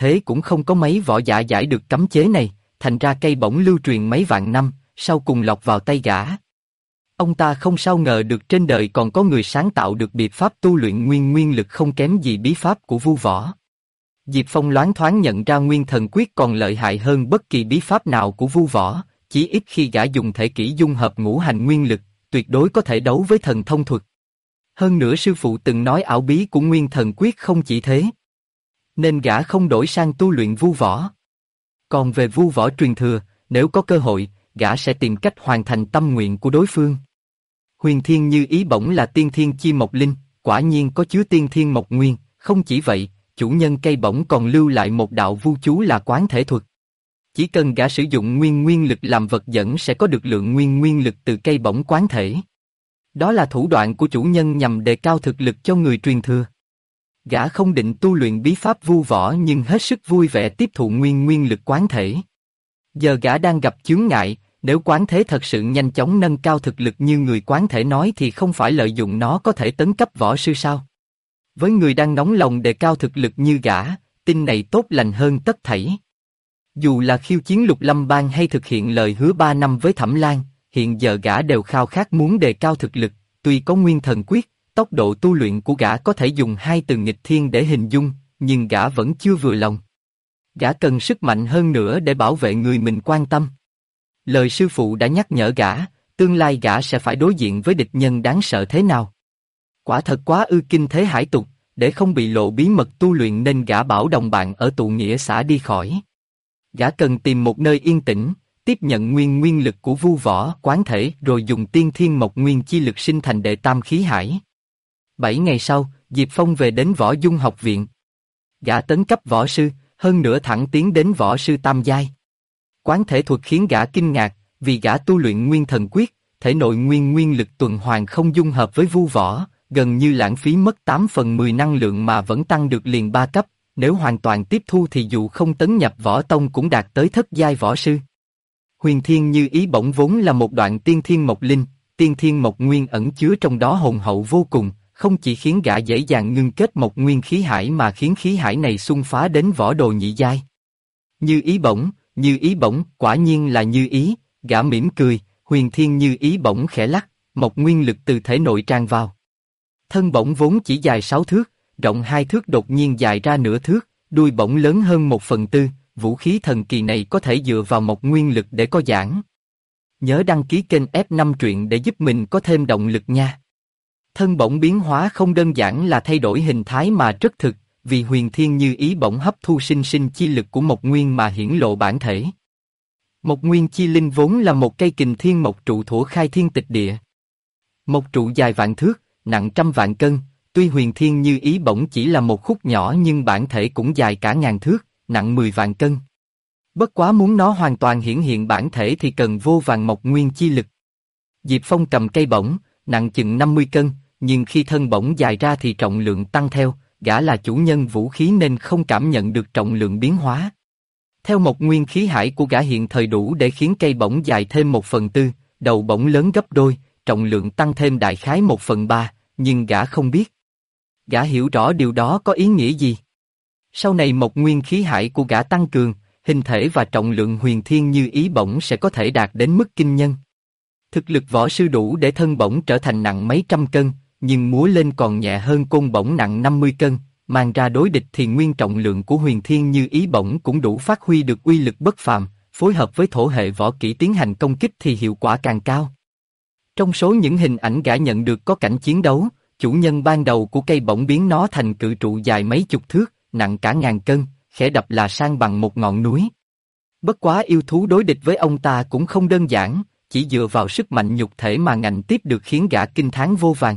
thế cũng không có mấy võ giả giải được cấm chế này, thành ra cây bổng lưu truyền mấy vạn năm, sau cùng lọt vào tay gã. Ông ta không sao ngờ được trên đời còn có người sáng tạo được biện pháp tu luyện nguyên lực không kém gì bí pháp của Vu Võ. Diệp Phong loáng thoáng nhận ra Nguyên Thần Quyết còn lợi hại hơn bất kỳ bí pháp nào của Vu Võ, chí ít khi gã dùng thể kỹ dung hợp ngũ hành nguyên lực, tuyệt đối có thể đấu với thần thông thuật. Hơn nữa sư phụ từng nói ảo bí của Nguyên Thần Quyết không chỉ thế, nên gã không đổi sang tu luyện Vu Võ. Còn về Vu Võ truyền thừa, nếu có cơ hội, gã sẽ tìm cách hoàn thành tâm nguyện của đối phương. Huyền Thiên Như Ý bổng là tiên thiên chi mộc linh, quả nhiên có chứa tiên thiên mộc nguyên, không chỉ vậy, chủ nhân cây bổng còn lưu lại một đạo vu chú là quán thể thuật. Chỉ cần gã sử dụng nguyên lực làm vật dẫn sẽ có được lượng nguyên lực từ cây bổng quán thể. Đó là thủ đoạn của chủ nhân nhằm đề cao thực lực cho người truyền thừa. Gã không định tu luyện bí pháp Vu Võ nhưng hết sức vui vẻ tiếp thụ nguyên lực quán thể. Giờ gã đang gặp chướng ngại, nếu quán thế thật sự nhanh chóng nâng cao thực lực như người quán thể nói thì không phải lợi dụng nó có thể tấn cấp võ sư sao? Với người đang nóng lòng đề cao thực lực như gã, tin này tốt lành hơn tất thảy. Dù là khiêu chiến Lục Lâm Bang hay thực hiện lời hứa 3 năm với Thẩm Lan, hiện giờ gã đều khao khát muốn đề cao thực lực, tuy có Nguyên Thần Quyết, tốc độ tu luyện của gã có thể dùng 2 từ nghịch thiên để hình dung, nhưng gã vẫn chưa vừa lòng. Gã cần sức mạnh hơn nữa để bảo vệ người mình quan tâm. Lời sư phụ đã nhắc nhở gã, tương lai gã sẽ phải đối diện với địch nhân đáng sợ thế nào. Quả thật quá ư kinh thế hải tục, để không bị lộ bí mật tu luyện nên gã bảo đồng bạn ở tụ nghĩa xã đi khỏi. Gã cần tìm một nơi yên tĩnh, tiếp nhận nguyên lực của Vu Võ quán thể rồi dùng tiên thiên mộc nguyên chi lực sinh thành đệ tam khí hải. 7 ngày sau, Diệp Phong về đến Võ Dung học viện. Gã tấn cấp võ sư, hơn nữa thẳng tiến đến võ sư tam giai. Quán thể thuật khiến gã kinh ngạc, vì gã tu luyện Nguyên Thần Quyết, thể nội nguyên lực tuần hoàn không dung hợp với Vu Võ, gần như lãng phí mất 8/10 năng lượng mà vẫn tăng được liền 3 cấp, nếu hoàn toàn tiếp thu thì dù không tấn nhập võ tông cũng đạt tới thất giai võ sư. Huyền Thiên Như Ý bổng vốn là một đoạn tiên thiên mộc linh, tiên thiên mộc nguyên ẩn chứa trong đó hùng hậu vô cùng, không chỉ khiến gã dễ dàng ngưng kết mộc nguyên khí hải mà khiến khí hải này xung phá đến võ đồ nhị giai. Như ý bổng, quả nhiên là như ý, gã mỉm cười, Huyền Thiên Như Ý bổng khẽ lắc, mộc nguyên lực từ thể nội tràn vào. Thân bổng vốn chỉ dài 6 thước, rộng 2 thước đột nhiên dài ra nửa thước, đuôi bổng lớn hơn 1/4, vũ khí thần kỳ này có thể dựa vào mộc nguyên lực để có giãn. Nhớ đăng ký kênh F5 truyện để giúp mình có thêm động lực nha. Thân bổng biến hóa không đơn giản là thay đổi hình thái mà rất thực, vì Huyền Thiên Như Ý bổng hấp thu sinh chi lực của mộc nguyên mà hiển lộ bản thể. Mộc nguyên chi linh vốn là một cây kình thiên mộc trụ thuở khai thiên tịch địa. Mộc trụ dài vạn thước, nặng trăm vạn cân, tuy Huyền Thiên Như Ý bổng chỉ là một khúc nhỏ nhưng bản thể cũng dài cả ngàn thước, nặng 10 vạn cân. Bất quá muốn nó hoàn toàn hiển hiện bản thể thì cần vô vàn mộc nguyên chi lực. Diệp Phong cầm cây bổng, nặng chừng 50 cân, nhưng khi thân bổng dài ra thì trọng lượng tăng theo, gã là chủ nhân vũ khí nên không cảm nhận được trọng lượng biến hóa. Theo mộc nguyên khí hải của gã hiện thời đủ để khiến cây bổng dài thêm 1/4, đầu bổng lớn gấp đôi, trọng lượng tăng thêm đại khái 1/3, nhưng gã không biết. Gã hiểu rõ điều đó có ý nghĩa gì. Sau này mộc nguyên khí hải của gã tăng cường, hình thể và trọng lượng Huyền Thiên Như Ý bổng sẽ có thể đạt đến mức kinh nhân. Thực lực võ sư đủ để thân bổng trở thành nặng mấy trăm cân, nhưng múa lên còn nhẹ hơn côn bổng nặng 50 cân, mang ra đối địch thì nguyên trọng lượng của Huyền Thiên Như Ý bổng cũng đủ phát huy được uy lực bất phàm, phối hợp với thổ hệ võ kỹ tiến hành công kích thì hiệu quả càng cao. Trong số những hình ảnh gã nhận được có cảnh chiến đấu, chủ nhân ban đầu của cây bổng biến nó thành cự trụ dài mấy chục thước, nặng cả ngàn cân, khẽ đập là san bằng một ngọn núi. Bất quá yêu thú đối địch với ông ta cũng không đơn giản, chỉ dựa vào sức mạnh nhục thể mà ngạnh tiếp được khiến gã kinh thán vô vàn.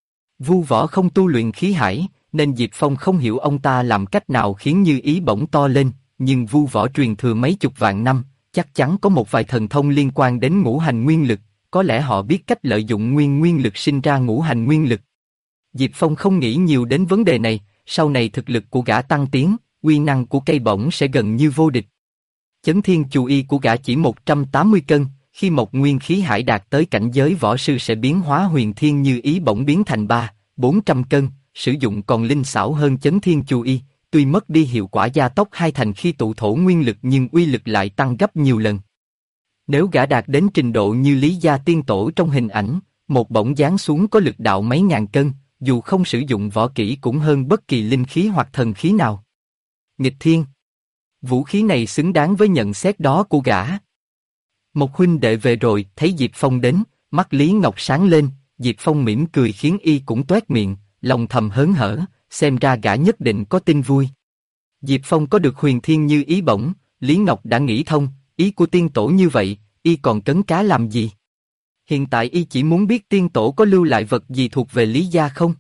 Vu Võ không tu luyện khí hải, nên Diệp Phong không hiểu ông ta làm cách nào khiến Như Ý bổng to lên, nhưng Vu Võ truyền thừa mấy chục vạn năm, chắc chắn có một vài thần thông liên quan đến ngũ hành nguyên lực, có lẽ họ biết cách lợi dụng nguyên lực sinh ra ngũ hành nguyên lực. Diệp Phong không nghĩ nhiều đến vấn đề này, sau này thực lực của gã tăng tiến, uy năng của cây bổng sẽ gần như vô địch. Chấn thiên chù y của gã chỉ 180 cân, khi mộc nguyên khí hải đạt tới cảnh giới võ sư sẽ biến hóa Huyền Thiên Như Ý bổng biến thành 300-400 cân, sử dụng còn linh xảo hơn chấn thiên chù y, tuy mất đi hiệu quả gia tốc hai thành khi tụ thổ nguyên lực nhưng uy lực lại tăng gấp nhiều lần. Nếu gã đạt đến trình độ như Lý Gia Tiên Tổ trong hình ảnh, một bổng giáng xuống có lực đạo mấy ngàn cân, dù không sử dụng võ kỹ cũng hơn bất kỳ linh khí hoặc thần khí nào. Nghịch thiên! Vũ khí này xứng đáng với nhận xét đó của gã. Một huynh đệ về rồi, thấy Diệp Phong đến, mắt Lý Ngọc sáng lên, Diệp Phong mỉm cười khiến y cũng toét miệng, lòng thầm hớn hở, xem ra gã nhất định có tin vui. Diệp Phong có được huyền thiên như ý bổng, Lý Ngọc đã nghĩ thông, ý của tiên tổ như vậy, y còn cấn cá làm gì? Hiện tại y chỉ muốn biết tiên tổ có lưu lại vật gì thuộc về Lý Gia không?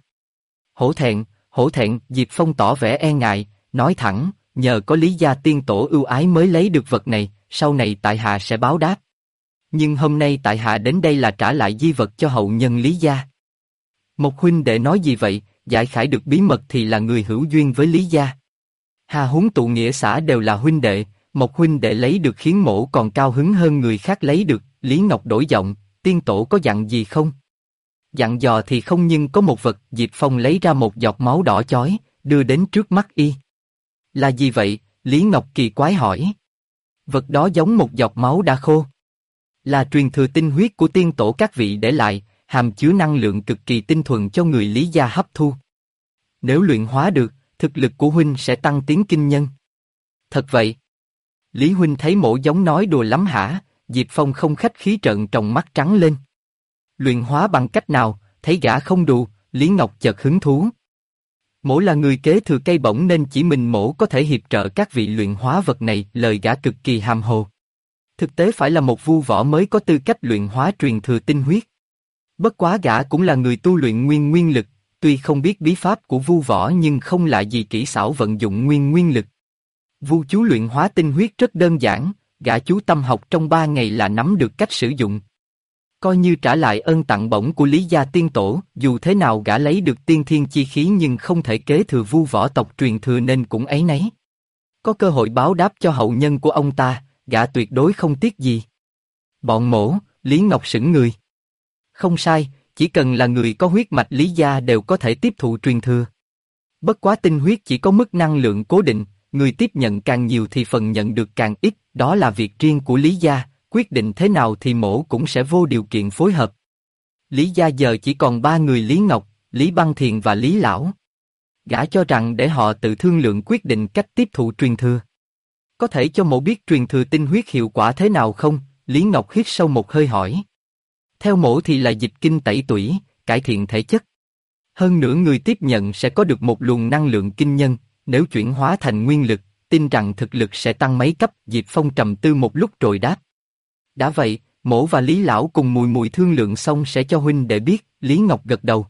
Hổ thẹn, Diệp Phong tỏ vẻ e ngại, nói thẳng, nhờ có Lý Gia Tiên Tổ ưu ái mới lấy được vật này, sau này tại hạ sẽ báo đáp. Nhưng hôm nay tại hạ đến đây là trả lại di vật cho hậu nhân Lý Gia. Một huynh đệ nói gì vậy, giải khải được bí mật thì là người hữu duyên với Lý Gia. Hà huống tụ nghĩa xã đều là huynh đệ, một huynh đệ lấy được khiến mổ còn cao hứng hơn người khác lấy được. Lý Ngọc đổi giọng, tiên tổ có dặn gì không? Dặn dò thì không nhưng có một vật. Diệp Phong lấy ra một giọt máu đỏ chói, đưa đến trước mắt y. Là gì vậy? Lý Ngọc kỳ quái hỏi. Vật đó giống một giọt máu đã khô. Là truyền thừa tinh huyết của tiên tổ các vị để lại, hàm chứa năng lượng cực kỳ tinh thuần cho người Lý Gia hấp thu. Nếu luyện hóa được, thực lực của huynh sẽ tăng tiến kinh nhân. Thật vậy? Lý huynh thấy mổ giống nói đùa lắm hả? Diệp Phong không khách khí trợn tròng mắt trắng lên. Luyện hóa bằng cách nào? Thấy gã không đùa, Lý Ngọc chợt hứng thú. Mổ là người kế thừa cây bổng nên chỉ mình mổ có thể hiệp trợ các vị luyện hóa vật này. Lời gã cực kỳ hàm hồ. Thực tế phải là một vu võ mới có tư cách luyện hóa truyền thừa tinh huyết. Bất quá gã cũng là người tu luyện nguyên lực, tuy không biết bí pháp của vu võ nhưng không lạ gì kỹ xảo vận dụng nguyên lực. Vu chú luyện hóa tinh huyết rất đơn giản, gã chú tâm học trong 3 ngày là nắm được cách sử dụng. Coi như trả lại ơn tặng bổng của Lý Gia Tiên Tổ, dù thế nào gã lấy được tiên thiên chi khí nhưng không thể kế thừa vu võ tộc truyền thừa nên cũng áy náy. Có cơ hội báo đáp cho hậu nhân của ông ta, gã tuyệt đối không tiếc gì. Bọn mổ, Lý Ngọc sững người. Không sai, chỉ cần là người có huyết mạch Lý Gia đều có thể tiếp thụ truyền thừa. Bất quá tinh huyết chỉ có mức năng lượng cố định, người tiếp nhận càng nhiều thì phần nhận được càng ít, đó là việc riêng của Lý Gia, quyết định thế nào thì mổ cũng sẽ vô điều kiện phối hợp. Lý Gia giờ chỉ còn 3 người: Lý Ngọc, Lý Băng Thiền và Lý Lão. Gã cho rằng để họ tự thương lượng quyết định cách tiếp thụ truyền thừa. Có thể cho mổ biết truyền thừa tinh huyết hiệu quả thế nào không? Lý Ngọc hít sâu một hơi hỏi. Theo mổ thì là dịch kinh tẩy tủy, cải thiện thể chất. Hơn nữa người tiếp nhận sẽ có được một luồng năng lượng kinh nhân, nếu chuyển hóa thành nguyên lực, tin rằng thực lực sẽ tăng mấy cấp. Diệp Phong trầm tư một lúc rồi đáp. Đã vậy, mổ và Lý Lão cùng mùi thương lượng xong sẽ cho huynh để biết. Lý Ngọc gật đầu.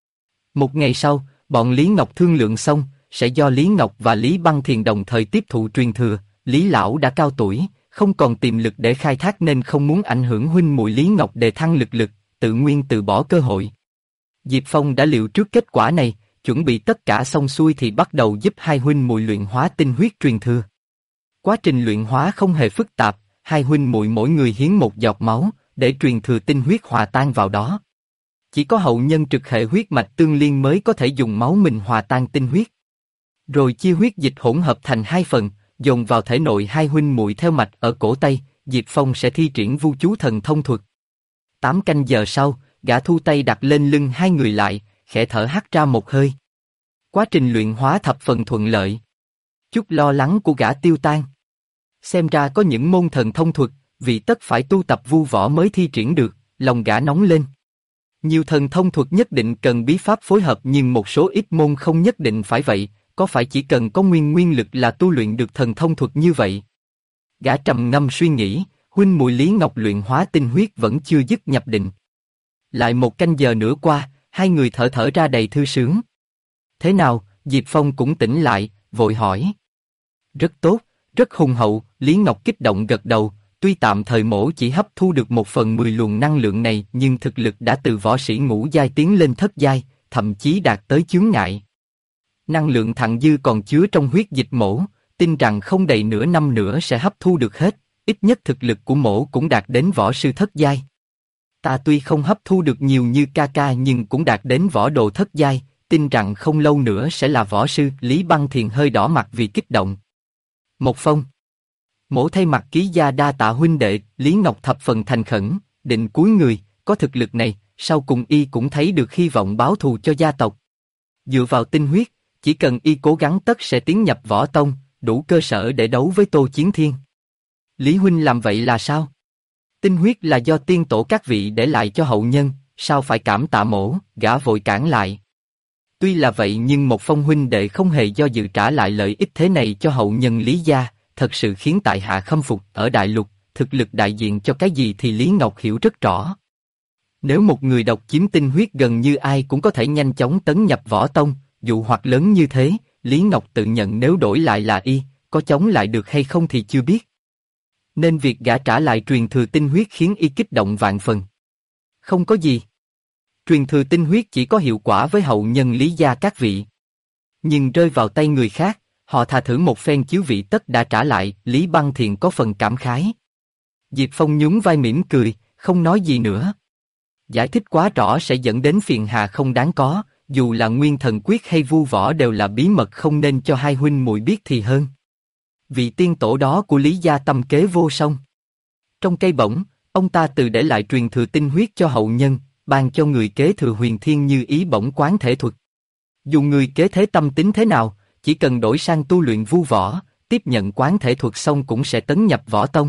Một ngày sau, bọn Lý Ngọc thương lượng xong, sẽ do Lý Ngọc và Lý Băng Thiền đồng thời tiếp thụ truyền thừa. Lý Lão đã cao tuổi, không còn tiềm lực để khai thác nên không muốn ảnh hưởng huynh muội Lý Ngọc đề thăng lực, tự nguyên từ bỏ cơ hội. Diệp Phong đã liệu trước kết quả này, chuẩn bị tất cả xong xuôi thì bắt đầu giúp hai huynh muội luyện hóa tinh huyết truyền thừa. Quá trình luyện hóa không hề phức tạp, hai huynh muội mỗi người hiến một giọt máu, để truyền thừa tinh huyết hòa tan vào đó. Chỉ có hậu nhân trực hệ huyết mạch tương liên mới có thể dùng máu mình hòa tan tinh huyết. Rồi chia huyết dịch hỗn hợp thành 2 phần, dồn vào thể nội hai huynh muội theo mạch ở cổ tay. Diệp Phong sẽ thi triển vu chú thần thông thuật. 8 canh giờ sau, gã thu tay đặt lên lưng hai người lại, khẽ thở hắt ra một hơi. Quá trình luyện hóa thập phần thuận lợi. Chút lo lắng của gã tiêu tan. Xem ra có những môn thần thông thuật, vì tất phải tu tập vu võ mới thi triển được, lòng gã nóng lên. Nhiều thần thông thuật nhất định cần bí pháp phối hợp nhưng một số ít môn không nhất định phải vậy, có phải chỉ cần có nguyên lực là tu luyện được thần thông thuật như vậy? Gã trầm ngâm suy nghĩ, huynh muội Lý Ngọc luyện hóa tinh huyết vẫn chưa dứt nhập định. Lại 1 canh giờ nữa qua, hai người thở ra đầy thư sướng. Thế nào? Diệp Phong cũng tỉnh lại, vội hỏi. Rất tốt, rất hùng hậu. Lý Ngọc kích động gật đầu. Tuy tạm thời mổ chỉ hấp thu được 1/10 luồng năng lượng này nhưng thực lực đã từ võ sĩ ngũ giai tiến lên thất giai, thậm chí đạt tới chướng ngại. Năng lượng thặng dư còn chứa trong huyết dịch mổ, tin rằng không đầy nửa năm nữa sẽ hấp thu được hết, ít nhất thực lực của mổ cũng đạt đến võ sư thất giai. Ta tuy không hấp thu được nhiều như ca ca nhưng cũng đạt đến võ đồ thất giai, tin rằng không lâu nữa sẽ là võ sư. Lý Băng Thiền hơi đỏ mặt vì kích động. Một Phong. Mỗ thay mặt ký gia đa tạ huynh đệ. Lý Ngọc thập phần thành khẩn, định cúi người, có thực lực này, sau cùng y cũng thấy được hy vọng báo thù cho gia tộc. Dựa vào tinh huyết, chỉ cần y cố gắng tất sẽ tiến nhập võ tông, đủ cơ sở để đấu với Tô Chiến Thiên. Lý huynh làm vậy là sao? Tinh huyết là do tiên tổ các vị để lại cho hậu nhân, sao phải cảm tạ mỗ? Gã vội cản lại. Tuy là vậy nhưng một Phong huynh đệ không hề do dự trả lại lợi ích thế này cho hậu nhân Lý gia, thật sự khiến tại hạ khâm phục. Ở đại lục, thực lực đại diện cho cái gì thì Lý Ngọc hiểu rất rõ. Nếu một người độc chiếm tinh huyết gần như ai cũng có thể nhanh chóng tấn nhập võ tông, dụ hoặc lớn như thế, Lý Ngọc tự nhận nếu đổi lại là y, có chống lại được hay không thì chưa biết. Nên việc gã trả lại truyền thừa tinh huyết khiến y kích động vạn phần. Không có gì. Truyền thừa tinh huyết chỉ có hiệu quả với hậu nhân Lý gia các vị. Nhưng rơi vào tay người khác, họ thà thử một phen chiếu vị tất đã trả lại. Lý Băng Thiền có phần cảm khái. Diệp Phong nhún vai mỉm cười, không nói gì nữa. Giải thích quá rõ sẽ dẫn đến phiền hà không đáng có, dù là Nguyên Thần Quyết hay Vu Võ đều là bí mật không nên cho hai huynh muội biết thì hơn. Vị tiên tổ đó của Lý gia tâm kế vô song. Trong cây bổng, ông ta tự để lại truyền thừa tinh huyết cho hậu nhân, ban cho người kế thừa huyền thiên như ý bổng quán thể thuật. Dù người kế thế tâm tính thế nào, chỉ cần đổi sang tu luyện vu võ, tiếp nhận quán thể thuật xong cũng sẽ tấn nhập võ tông.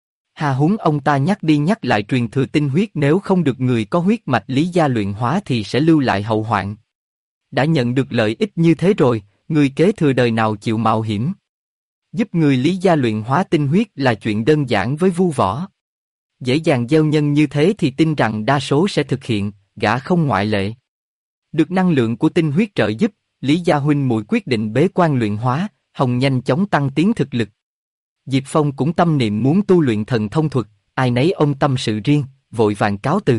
Hà huống ông ta nhắc đi nhắc lại truyền thừa tinh huyết, nếu không được người có huyết mạch Lý gia luyện hóa thì sẽ lưu lại hậu hoạn. Đã nhận được lợi ích như thế rồi, người kế thừa đời nào chịu mạo hiểm? Giúp người Lý gia luyện hóa tinh huyết là chuyện đơn giản với vu võ. Dễ dàng gieo nhân như thế thì tin rằng đa số sẽ thực hiện, gã không ngoại lệ. Được năng lượng của tinh huyết trợ giúp, Lý gia huynh muội quyết định bế quan luyện hóa, hòng nhanh chóng tăng tiến thực lực. Diệp Phong cũng tâm niệm muốn tu luyện thần thông thuật, ai nấy ông tâm sự riêng, vội vàng cáo từ.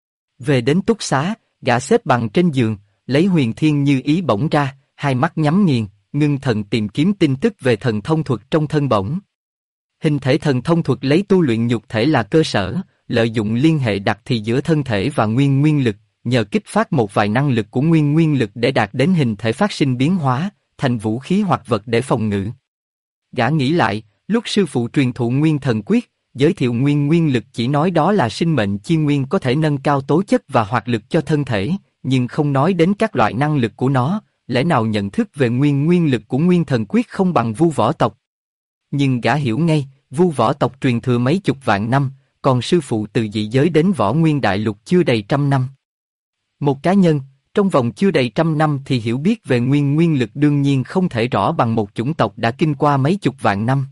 Về đến túc xá, gã xếp bằng trên giường, lấy huyền thiên như ý bổng ra, hai mắt nhắm nghiền, ngưng thần tìm kiếm tin tức về thần thông thuật trong thân bổng. Hình thể thần thông thuật lấy tu luyện nhục thể là cơ sở, lợi dụng liên hệ đặc thì giữa thân thể và nguyên lực, nhờ kích phát một vài năng lực của nguyên lực để đạt đến hình thể phát sinh biến hóa, thành vũ khí hoặc vật để phòng ngự. Gã nghĩ lại, lúc sư phụ truyền thụ Nguyên Thần Quyết, giới thiệu nguyên lực chỉ nói đó là sinh mệnh chi nguyên có thể nâng cao tố chất và hoạt lực cho thân thể, nhưng không nói đến các loại năng lực của nó. Lẽ nào nhận thức về nguyên lực của Nguyên Thần Quyết không bằng vu võ tộc? Nhưng gã hiểu ngay, vu võ tộc truyền thừa mấy chục vạn năm, còn sư phụ từ dị giới đến võ nguyên đại lục chưa đầy 100 năm. Một cá nhân, trong vòng chưa đầy 100 năm thì hiểu biết về nguyên lực đương nhiên không thể rõ bằng một chủng tộc đã kinh qua mấy chục vạn năm.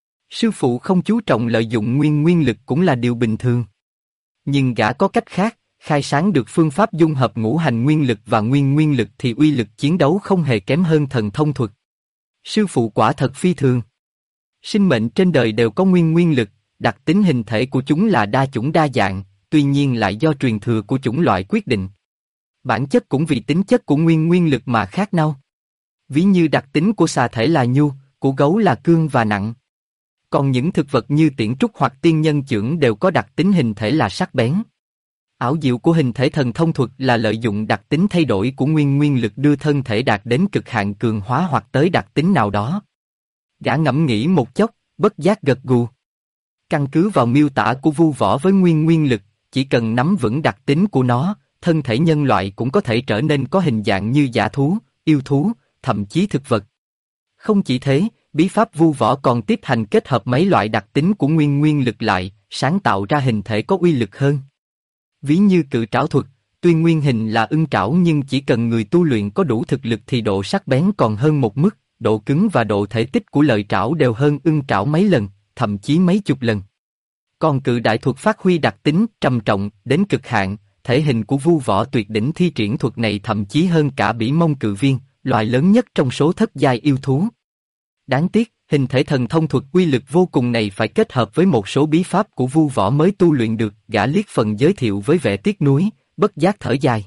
Sư phụ không chú trọng lợi dụng nguyên lực cũng là điều bình thường. Nhưng gã có cách khác, khai sáng được phương pháp dung hợp ngũ hành nguyên lực và nguyên lực thì uy lực chiến đấu không hề kém hơn thần thông thuật. Sư phụ quả thật phi thường. Sinh mệnh trên đời đều có nguyên lực, đặc tính hình thể của chúng là đa chủng đa dạng, tuy nhiên lại do truyền thừa của chủng loại quyết định. Bản chất cũng vì tính chất của nguyên lực mà khác nhau. Ví như đặc tính của xà thể là nhu, của gấu là cương và nặng. Còn những thực vật như tiễn trúc hoặc tiên nhân chưởng đều có đặc tính hình thể là sắc bén. Ảo diệu của hình thể thần thông thuật là lợi dụng đặc tính thay đổi của nguyên lực đưa thân thể đạt đến cực hạn cường hóa hoặc tới đặc tính nào đó. Gã ngẫm nghĩ một chốc, bất giác gật gù. Căn cứ vào miêu tả của vu võ với nguyên lực, chỉ cần nắm vững đặc tính của nó, thân thể nhân loại cũng có thể trở nên có hình dạng như dã thú, yêu thú, thậm chí thực vật. Không chỉ thế, bí pháp vu võ còn tiếp hành kết hợp mấy loại đặc tính của nguyên lực lại, sáng tạo ra hình thể có uy lực hơn. Ví như cự trảo thuật, tuy nguyên hình là ưng trảo nhưng chỉ cần người tu luyện có đủ thực lực thì độ sắc bén còn hơn một mức, độ cứng và độ thể tích của lợi trảo đều hơn ưng trảo mấy lần, thậm chí mấy chục lần. Còn cự đại thuật phát huy đặc tính trầm trọng đến cực hạn, thể hình của vu võ tuyệt đỉnh thi triển thuật này thậm chí hơn cả bỉ mông cự viên, loài lớn nhất trong số thất giai yêu thú. Đáng tiếc, hình thể thần thông thuật uy lực vô cùng này phải kết hợp với một số bí pháp của vu võ mới tu luyện được. Gã liếc phần giới thiệu với vẻ tiếc nuối, bất giác thở dài.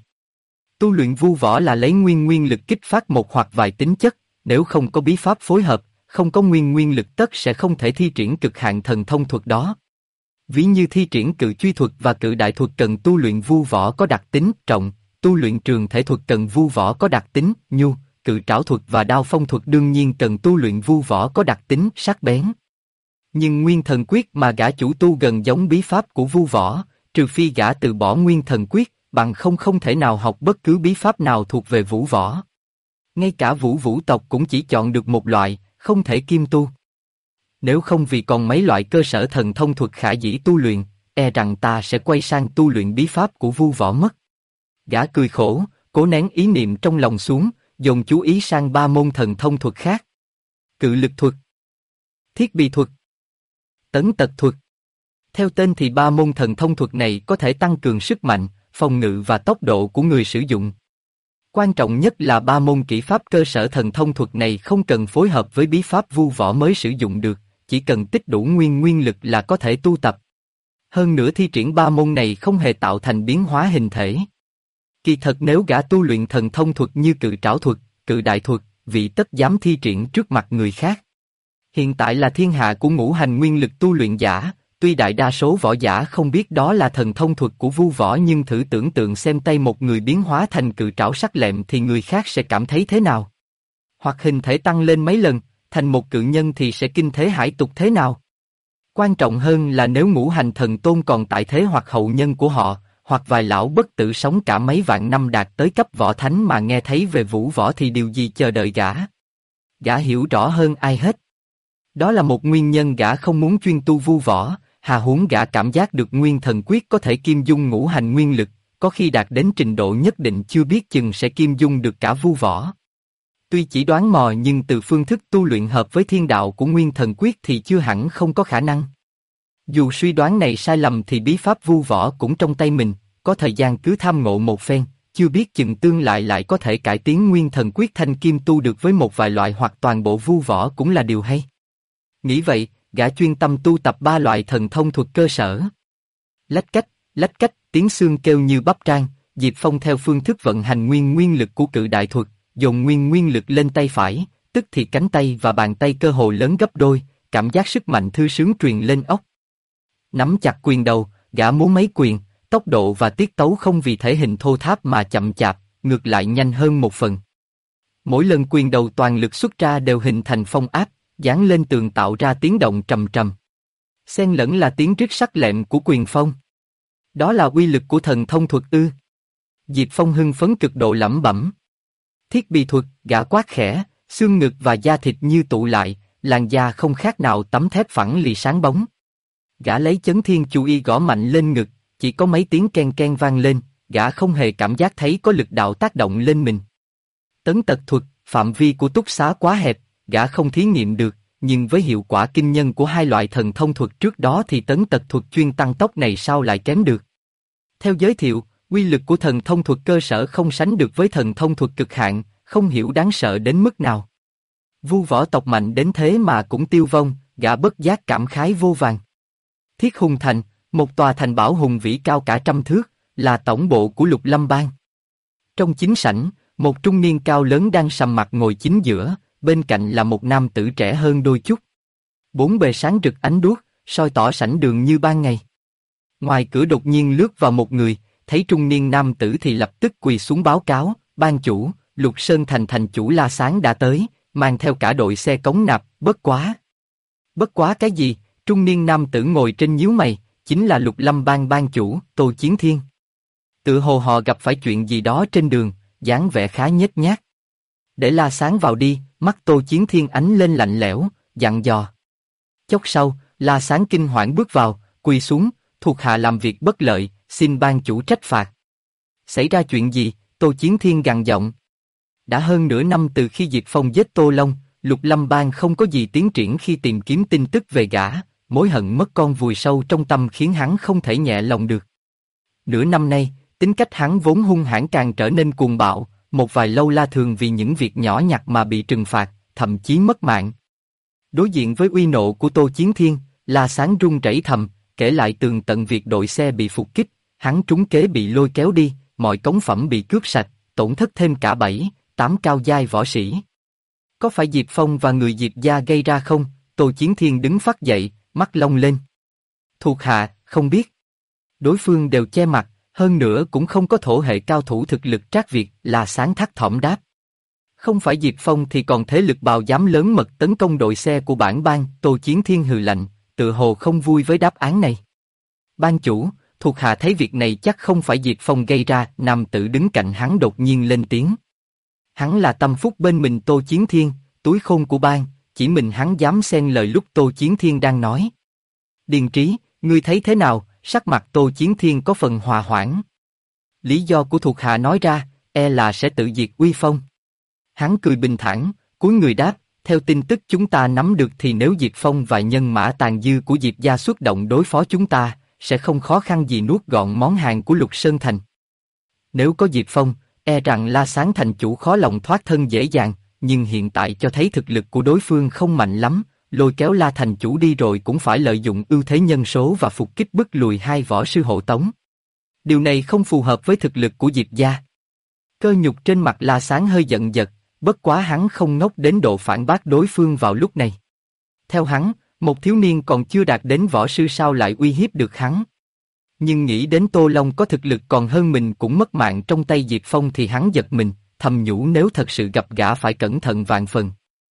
Tu luyện vu võ là lấy nguyên lực kích phát một hoặc vài tính chất, nếu không có bí pháp phối hợp, không có nguyên lực tất sẽ không thể thi triển cực hạn thần thông thuật đó. Ví như thi triển cự truy thuật và cự đại thuật cần tu luyện vu võ có đặc tính trọng, tu luyện trường thể thuật cần vu võ có đặc tính nhu, cự trảo thuật và đao phong thuật đương nhiên cần tu luyện vu võ có đặc tính sắc bén. Nhưng nguyên thần quyết mà gã chủ tu gần giống bí pháp của vu võ, trừ phi gã từ bỏ nguyên thần quyết, bằng không thể nào học bất cứ bí pháp nào thuộc về vũ võ. Ngay cả vũ tộc cũng chỉ chọn được một loại, không thể kiêm tu. Nếu không vì còn mấy loại cơ sở thần thông thuật khả dĩ tu luyện, e rằng ta sẽ quay sang tu luyện bí pháp của vu võ mất. Gã cười khổ, cố nén ý niệm trong lòng xuống, dồn chú ý sang 3 môn thần thông thuật khác. Cự lực thuật, thiết bị thuật, tấn tật thuật. Theo tên thì 3 môn thần thông thuật này có thể tăng cường sức mạnh, phòng ngự và tốc độ của người sử dụng. Quan trọng nhất là 3 môn kỹ pháp cơ sở thần thông thuật này không cần phối hợp với bí pháp vu võ mới sử dụng được, chỉ cần tích đủ nguyên lực là có thể tu tập. Hơn nữa thi triển 3 môn này không hề tạo thành biến hóa hình thể. Kỳ thật nếu gã tu luyện thần thông thuật như cự trảo thuật, cự đại thuật, vị tất dám thi triển trước mặt người khác. Hiện tại là thiên hạ của ngũ hành nguyên lực tu luyện giả, tuy đại đa số võ giả không biết đó là thần thông thuật của vu võ nhưng thử tưởng tượng xem tay một người biến hóa thành cự trảo sắc lẹm thì người khác sẽ cảm thấy thế nào? Hoặc hình thể tăng lên mấy lần, thành một cự nhân thì sẽ kinh thế hải tục thế nào? Quan trọng hơn là nếu ngũ hành thần tôn còn tại thế hoặc hậu nhân của họ, hoặc vài lão bất tử sống cả mấy vạn năm đạt tới cấp võ thánh mà nghe thấy về vũ võ thì điều gì chờ đợi gã? Gã hiểu rõ hơn ai hết. Đó là một nguyên nhân gã không muốn chuyên tu vu võ, hà huống gã cảm giác được nguyên thần quyết có thể kiêm dung ngũ hành nguyên lực, có khi đạt đến trình độ nhất định chưa biết chừng sẽ kiêm dung được cả vu võ. Tuy chỉ đoán mò nhưng từ phương thức tu luyện hợp với thiên đạo của nguyên thần quyết thì chưa hẳn không có khả năng. Dù suy đoán này sai lầm thì bí pháp vu võ cũng trong tay mình, có thời gian cứ tham ngộ một phen, chưa biết chừng tương lại có thể cải tiến nguyên thần quyết thanh kim tu được với một vài loại hoặc toàn bộ vu võ cũng là điều hay. Nghĩ vậy, gã chuyên tâm tu tập 3 loại thần thông thuật cơ sở. Lách cách, tiếng xương kêu như bắp rang, Diệp Phong theo phương thức vận hành nguyên lực của cự đại thuật, dồn nguyên lực lên tay phải, tức thì cánh tay và bàn tay cơ hồ lớn gấp đôi, cảm giác sức mạnh thư sướng truyền lên óc. Nắm chặt quyền đầu, gã múa mấy quyền, tốc độ và tiết tấu không vì thể hình thô tháp mà chậm chạp, ngược lại nhanh hơn một phần. Mỗi lần quyền đầu toàn lực xuất ra đều hình thành phong áp, dán lên tường tạo ra tiếng động trầm trầm. Xen lẫn là tiếng rít sắc lẹm của quyền phong. Đó là uy lực của thần thông thuật ư? Diệp Phong hưng phấn cực độ lẩm bẩm. Thiết bị thuật, gã quát khẽ, xương ngực và da thịt như tụ lại, làn da không khác nào tấm thép phẳng lì sáng bóng. Gã lấy chấn thiên chu y gõ mạnh lên ngực, chỉ có mấy tiếng ken ken vang lên, gã không hề cảm giác thấy có lực đạo tác động lên mình. Tấn tật thuật, phạm vi của túc xá quá hẹp, gã không thí nghiệm được, nhưng với hiệu quả kinh nhân của 2 loại thần thông thuật trước đó thì tấn tật thuật chuyên tăng tốc này sao lại kém được. Theo giới thiệu, uy lực của thần thông thuật cơ sở không sánh được với thần thông thuật cực hạn, không hiểu đáng sợ đến mức nào. Vu võ tộc mạnh đến thế mà cũng tiêu vong, gã bất giác cảm khái vô vàn. Thiết Hùng Thành, một tòa thành bảo hùng vĩ cao cả 100 thước, là tổng bộ của Lục Lâm Bang. Trong chính sảnh, một trung niên cao lớn đang sầm mặt ngồi chính giữa, bên cạnh là một nam tử trẻ hơn đôi chút. 4 bề sáng rực ánh đuốc, soi tỏ sảnh đường như ban ngày. Ngoài cửa đột nhiên lướt vào một người, thấy trung niên nam tử thì lập tức quỳ xuống báo cáo, ban chủ, Lục Sơn Thành thành chủ La Sáng đã tới, mang theo cả đội xe cống nạp, bất quá. Bất quá cái gì? Trung niên nam tử ngồi trên nhíu mày, chính là Lục Lâm Bang ban chủ, Tô Chiến Thiên. Tự hồ họ gặp phải chuyện gì đó trên đường, dáng vẻ khá nhếch nhác. Để La Sáng vào đi, mắt Tô Chiến Thiên ánh lên lạnh lẽo, dặn dò. Chốc sau, La Sáng kinh hoảng bước vào, quỳ xuống, thuộc hạ làm việc bất lợi, xin ban chủ trách phạt. Xảy ra chuyện gì? Tô Chiến Thiên gằn giọng. Đã hơn nửa năm từ khi Diệp Phong giết Tô Long, Lục Lâm Bang không có gì tiến triển khi tìm kiếm tin tức về gã, mối hận mất con vùi sâu trong tâm khiến hắn không thể nhẹ lòng được. Nửa năm nay, tính cách hắn vốn hung hãn càng trở nên cuồng bạo, một vài lâu la thường vì những việc nhỏ nhặt mà bị trừng phạt, thậm chí mất mạng. Đối diện với uy nộ của Tô Chiến Thiên, La Sáng run rẩy thầm, kể lại tường tận việc đội xe bị phục kích, hắn trúng kế bị lôi kéo đi, mọi cống phẩm bị cướp sạch, tổn thất thêm cả 7-8 cao giai võ sĩ. Có phải Diệp Phong và người Diệp gia gây ra không? Tô Chiến Thiên đứng phắt dậy, mắt long lên. Thuộc hạ, không biết. Đối phương đều che mặt, Hơn nữa cũng không có thổ hệ cao thủ thực lực trác Việt, La Sáng thắt thỏm đáp. Không phải Diệp Phong thì còn thế lực bào dám lớn mật tấn công đội xe của bản bang. Tô Chiến Thiên hừ lạnh, tự hồ không vui với đáp án này. Ban chủ, thuộc hạ thấy việc này chắc không phải Diệp Phong gây ra. Nam tử đứng cạnh hắn đột nhiên lên tiếng. Hắn là tâm phúc bên mình Tô Chiến Thiên, túi khôn của bang, chỉ mình hắn dám xen lời lúc Tô Chiến Thiên đang nói. Điền Trí, ngươi thấy thế nào? Sắc mặt Tô Chiến Thiên có phần hòa hoãn. Lý do của thuộc hạ nói ra, e là sẽ tự diệt uy phong. Hắn cười bình thản, cúi người đáp, theo tin tức chúng ta nắm được thì nếu Diệp Phong và nhân mã tàn dư của Diệp gia xuất động đối phó chúng ta, sẽ không khó khăn gì nuốt gọn món hàng của Lục Sơn Thành. Nếu có Diệp Phong, e rằng La Sáng thành chủ khó lòng thoát thân dễ dàng, nhưng hiện tại cho thấy thực lực của đối phương không mạnh lắm, lôi kéo La thành chủ đi rồi cũng phải lợi dụng ưu thế nhân số và phục kích bức lùi hai võ sư hộ tống. Điều này không phù hợp với thực lực của Diệp gia. Cơ nhục trên mặt La Sáng hơi giận giật, bất quá hắn không ngốc đến độ phản bác đối phương vào lúc này. Theo hắn, một thiếu niên còn chưa đạt đến võ sư sao lại uy hiếp được hắn. Nhưng nghĩ đến Tô Long có thực lực còn hơn mình cũng mất mạng trong tay Diệp Phong thì hắn giật mình, thầm nhủ nếu thật sự gặp gã phải cẩn thận vạn phần.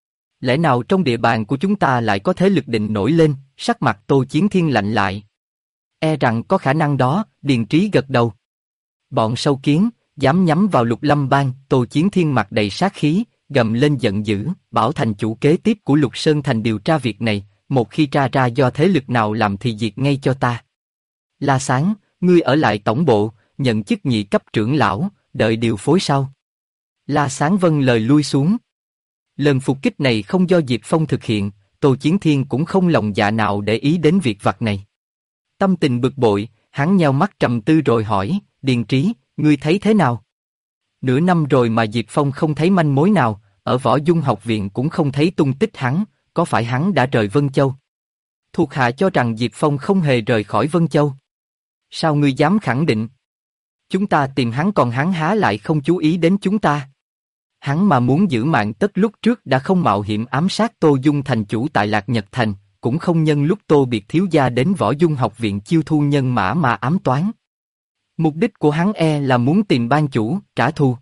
Lẽ nào trong địa bàn của chúng ta lại có thế lực định nổi lên? Sắc mặt Tô Chiến Thiên lạnh lại. E rằng có khả năng đó, Điền Trí gật đầu. Bọn sâu kiến, dám nhắm vào Lục Lâm Bang. Tô Chiến Thiên mặt đầy sát khí, gầm lên giận dữ, bảo thành chủ kế tiếp của Lục Sơn Thành điều tra việc này, một khi tra ra do thế lực nào làm thì diệt ngay cho ta. La Sáng, ngươi ở lại tổng bộ, nhận chức nhị cấp trưởng lão, đợi điều phối sau. La Sáng vâng lời lui xuống. Lần phục kích này không do Diệp Phong thực hiện, Tô Chiến Thiên cũng không lòng dạ nào để ý đến việc vặt này. Tâm tình bực bội, hắn nheo mắt trầm tư rồi hỏi, Điền Trí, ngươi thấy thế nào? Nửa năm rồi mà Diệp Phong không thấy manh mối nào, ở Võ Dung học viện cũng không thấy tung tích hắn, có phải hắn đã rời Vân Châu? Thuộc hạ cho rằng Diệp Phong không hề rời khỏi Vân Châu. Sao ngươi dám khẳng định? Chúng ta tìm hắn còn hắn há lại không chú ý đến chúng ta? Hắn mà muốn giữ mạng tất lúc trước đã không mạo hiểm ám sát Tô Dung thành chủ tại Lạc Nhật Thành, cũng không nhân lúc Tô Biệt thiếu gia đến Võ Dung học viện chiêu thu nhân mã mà ám toán. Mục đích của hắn e là muốn tìm ban chủ, trả thù.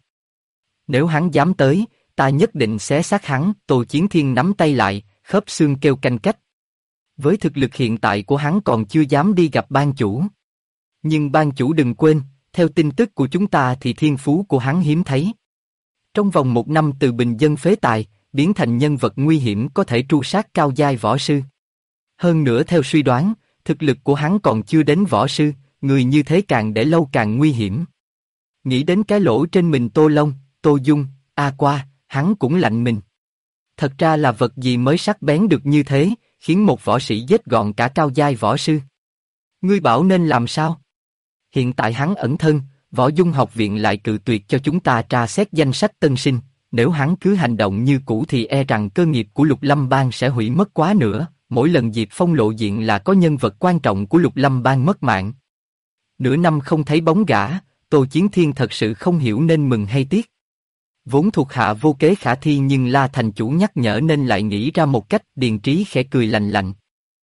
Nếu hắn dám tới, ta nhất định xé xác hắn. Tô Chiến Thiên nắm tay lại, khớp xương kêu canh cách. Với thực lực hiện tại của hắn còn chưa dám đi gặp ban chủ. Nhưng ban chủ đừng quên, theo tin tức của chúng ta thì thiên phú của hắn hiếm thấy. Trong vòng 1 năm từ bình dân phế tài, biến thành nhân vật nguy hiểm có thể tru sát cao giai võ sư. Hơn nữa theo suy đoán, thực lực của hắn còn chưa đến võ sư, người như thế càng để lâu càng nguy hiểm. Nghĩ đến cái lỗ trên mình Tô Long, Tô Dung, A Qua, hắn cũng lạnh mình. Thật ra là vật gì mới sắc bén được như thế, khiến một võ sĩ giết gọn cả cao giai võ sư. Ngươi bảo nên làm sao? Hiện tại hắn ẩn thân, Võ Dung học viện lại cự tuyệt cho chúng ta tra xét danh sách tân sinh, nếu hắn cứ hành động như cũ thì e rằng cơ nghiệp của Lục Lâm Bang sẽ hủy mất quá nữa, mỗi lần Diệp Phong lộ diện là có nhân vật quan trọng của Lục Lâm Bang mất mạng. Nửa năm không thấy bóng gã, Tô Chiến Thiên thật sự không hiểu nên mừng hay tiếc. Vốn thuộc hạ vô kế khả thi nhưng La thành chủ nhắc nhở nên lại nghĩ ra một cách. Điền Trí khẽ cười lạnh lạnh.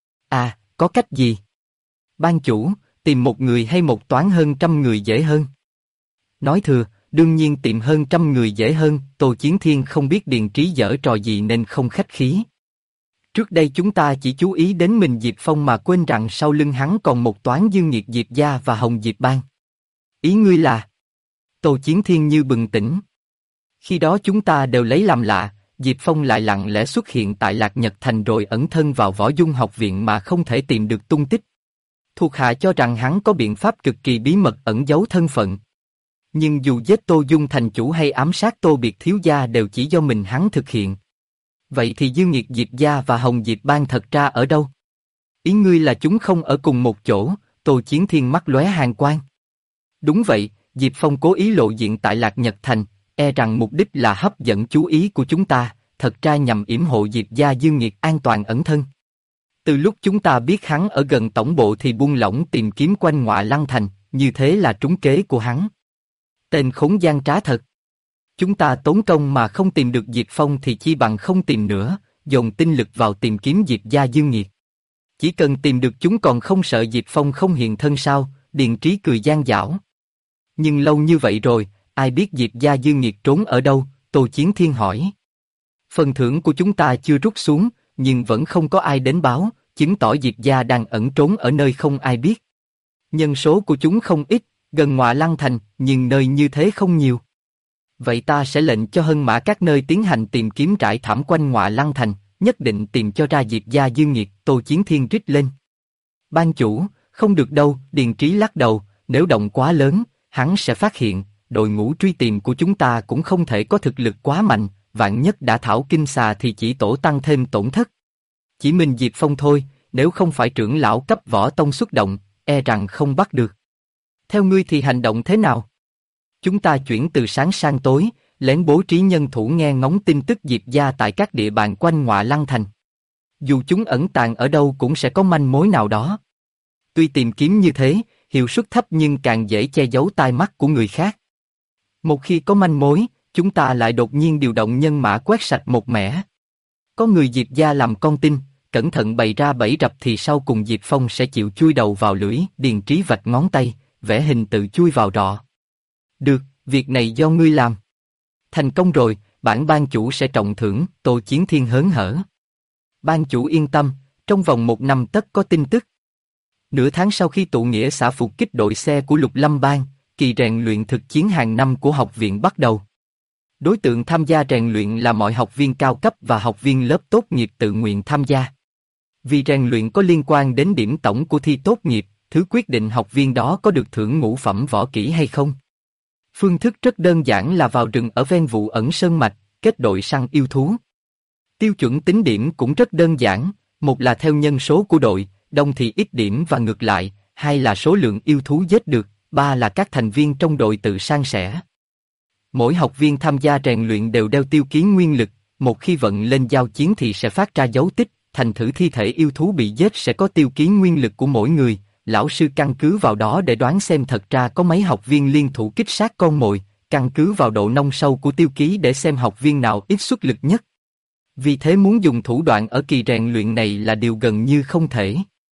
À, có cách gì? Ban chủ, tìm một người hay một toán hơn 100 người dễ hơn? Nói thừa, đương nhiên tìm hơn 100 người dễ hơn. Tô Chiến Thiên không biết Điền Trí giở trò gì nên không khách khí. Trước đây chúng ta chỉ chú ý đến mình Diệp Phong mà quên rằng sau lưng hắn còn một toán Dương Nghiệt Diệp gia và Hồng Diệp Bang. Ý ngươi là? Tô Chiến Thiên như bừng tỉnh. Khi đó chúng ta đều lấy làm lạ, Diệp Phong lại lặng lẽ xuất hiện tại Lạc Nhật Thành rồi ẩn thân vào Võ Dung học viện mà không thể tìm được tung tích. Thuộc hạ cho rằng hắn có biện pháp cực kỳ bí mật ẩn giấu thân phận. Nhưng dù giết Tô Dung thành chủ hay ám sát Tô Biệt thiếu gia đều chỉ do mình hắn thực hiện. Vậy thì Dương Nghiệt Diệp gia và Hồng Diệp Bang thật ra ở đâu? Ý ngươi là chúng không ở cùng một chỗ? Tô Chiến Thiên mắt lóe hàn quang. Đúng vậy, Diệp Phong cố ý lộ diện tại Lạc Nhật Thành, e rằng mục đích là hấp dẫn chú ý của chúng ta, thật ra nhằm yểm hộ Diệp gia Dương Nghiệt an toàn ẩn thân. Từ lúc chúng ta biết hắn ở gần tổng bộ thì buông lỏng tìm kiếm quanh Ngọa Lăng Thành, như thế là trúng kế của hắn. Tên khốn gian trá thật. Chúng ta tốn công mà không tìm được Diệp Phong thì chi bằng không tìm nữa, dồn tinh lực vào tìm kiếm Diệp gia Dương Nghiệt. Chỉ cần tìm được chúng còn không sợ Diệp Phong không hiện thân sao? Điền Trí cười gian dảo. Nhưng lâu như vậy rồi, ai biết Diệp gia dư nghiệt trốn ở đâu, Tô Chiến Thiên hỏi. Phần thưởng của chúng ta chưa rút xuống, nhưng vẫn không có ai đến báo, chứng tỏ Diệp gia đang ẩn trốn ở nơi không ai biết. Nhân số của chúng không ít, gần Ngọa Lăng Thành, nhưng nơi như thế không nhiều. Vậy ta sẽ lệnh cho hân mã các nơi tiến hành tìm kiếm trải thảm quanh Ngọa Lăng Thành, nhất định tìm cho ra Diệp gia dư nghiệt, Tô Chiến Thiên rít lên. Ban chủ, không được đâu, Điền Trí lắc đầu, nếu động quá lớn, hắn sẽ phát hiện, đội ngũ truy tìm của chúng ta cũng không thể có thực lực quá mạnh, vạn nhất đã thảo kinh xà thì chỉ tổ tăng thêm tổn thất. Chỉ mình Diệp Phong thôi, nếu không phải trưởng lão cấp võ tông xuất động, e rằng không bắt được. Theo ngươi thì hành động thế nào? Chúng ta chuyển từ sáng sang tối, lén bố trí nhân thủ nghe ngóng tin tức Diệp gia tại các địa bàn quanh Ngọa Lăng Thành. Dù chúng ẩn tàng ở đâu cũng sẽ có manh mối nào đó. Tuy tìm kiếm như thế, hiệu suất thấp nhưng càng dễ che giấu tai mắt của người khác. Một khi có manh mối, chúng ta lại đột nhiên điều động nhân mã quét sạch một mẻ. Có người Diệp gia làm con tin, cẩn thận bày ra bẫy rập thì sau cùng Diệp Phong sẽ chịu chui đầu vào lưỡi. Điền Trí vạch ngón tay, vẽ hình tự chui vào rọ. Được, việc này do ngươi làm. Thành công rồi, bản ban chủ sẽ trọng thưởng, Tô Chiến Thiên hớn hở. Ban chủ yên tâm, trong vòng 1 năm tất có tin tức. Nửa tháng sau khi tụ nghĩa xã phục kích đội xe của Lục Lâm Bang, kỳ rèn luyện thực chiến hàng năm của học viện bắt đầu. Đối tượng tham gia rèn luyện là mọi học viên cao cấp và học viên lớp tốt nghiệp tự nguyện tham gia. Vì rèn luyện có liên quan đến điểm tổng của thi tốt nghiệp, thứ quyết định học viên đó có được thưởng ngũ phẩm võ kỹ hay không. Phương thức rất đơn giản là vào rừng ở ven Vụ Ẩn Sơn Mạch, kết đội săn yêu thú. Tiêu chuẩn tính điểm cũng rất đơn giản, một là theo nhân số của đội, đông thì ít điểm và ngược lại, hai là số lượng yêu thú giết được, ba là các thành viên trong đội tự san sẻ. Mỗi học viên tham gia rèn luyện đều đeo tiêu ký nguyên lực, một khi vận lên giao chiến thì sẽ phát ra dấu tích, thành thử thi thể yêu thú bị giết sẽ có tiêu ký nguyên lực của mỗi người, lão sư căn cứ vào đó để đoán xem thật ra có mấy học viên liên thủ kích sát con mồi, căn cứ vào độ nông sâu của tiêu ký để xem học viên nào ít xuất lực nhất. Vì thế muốn dùng thủ đoạn ở kỳ rèn luyện này là điều gần như không thể.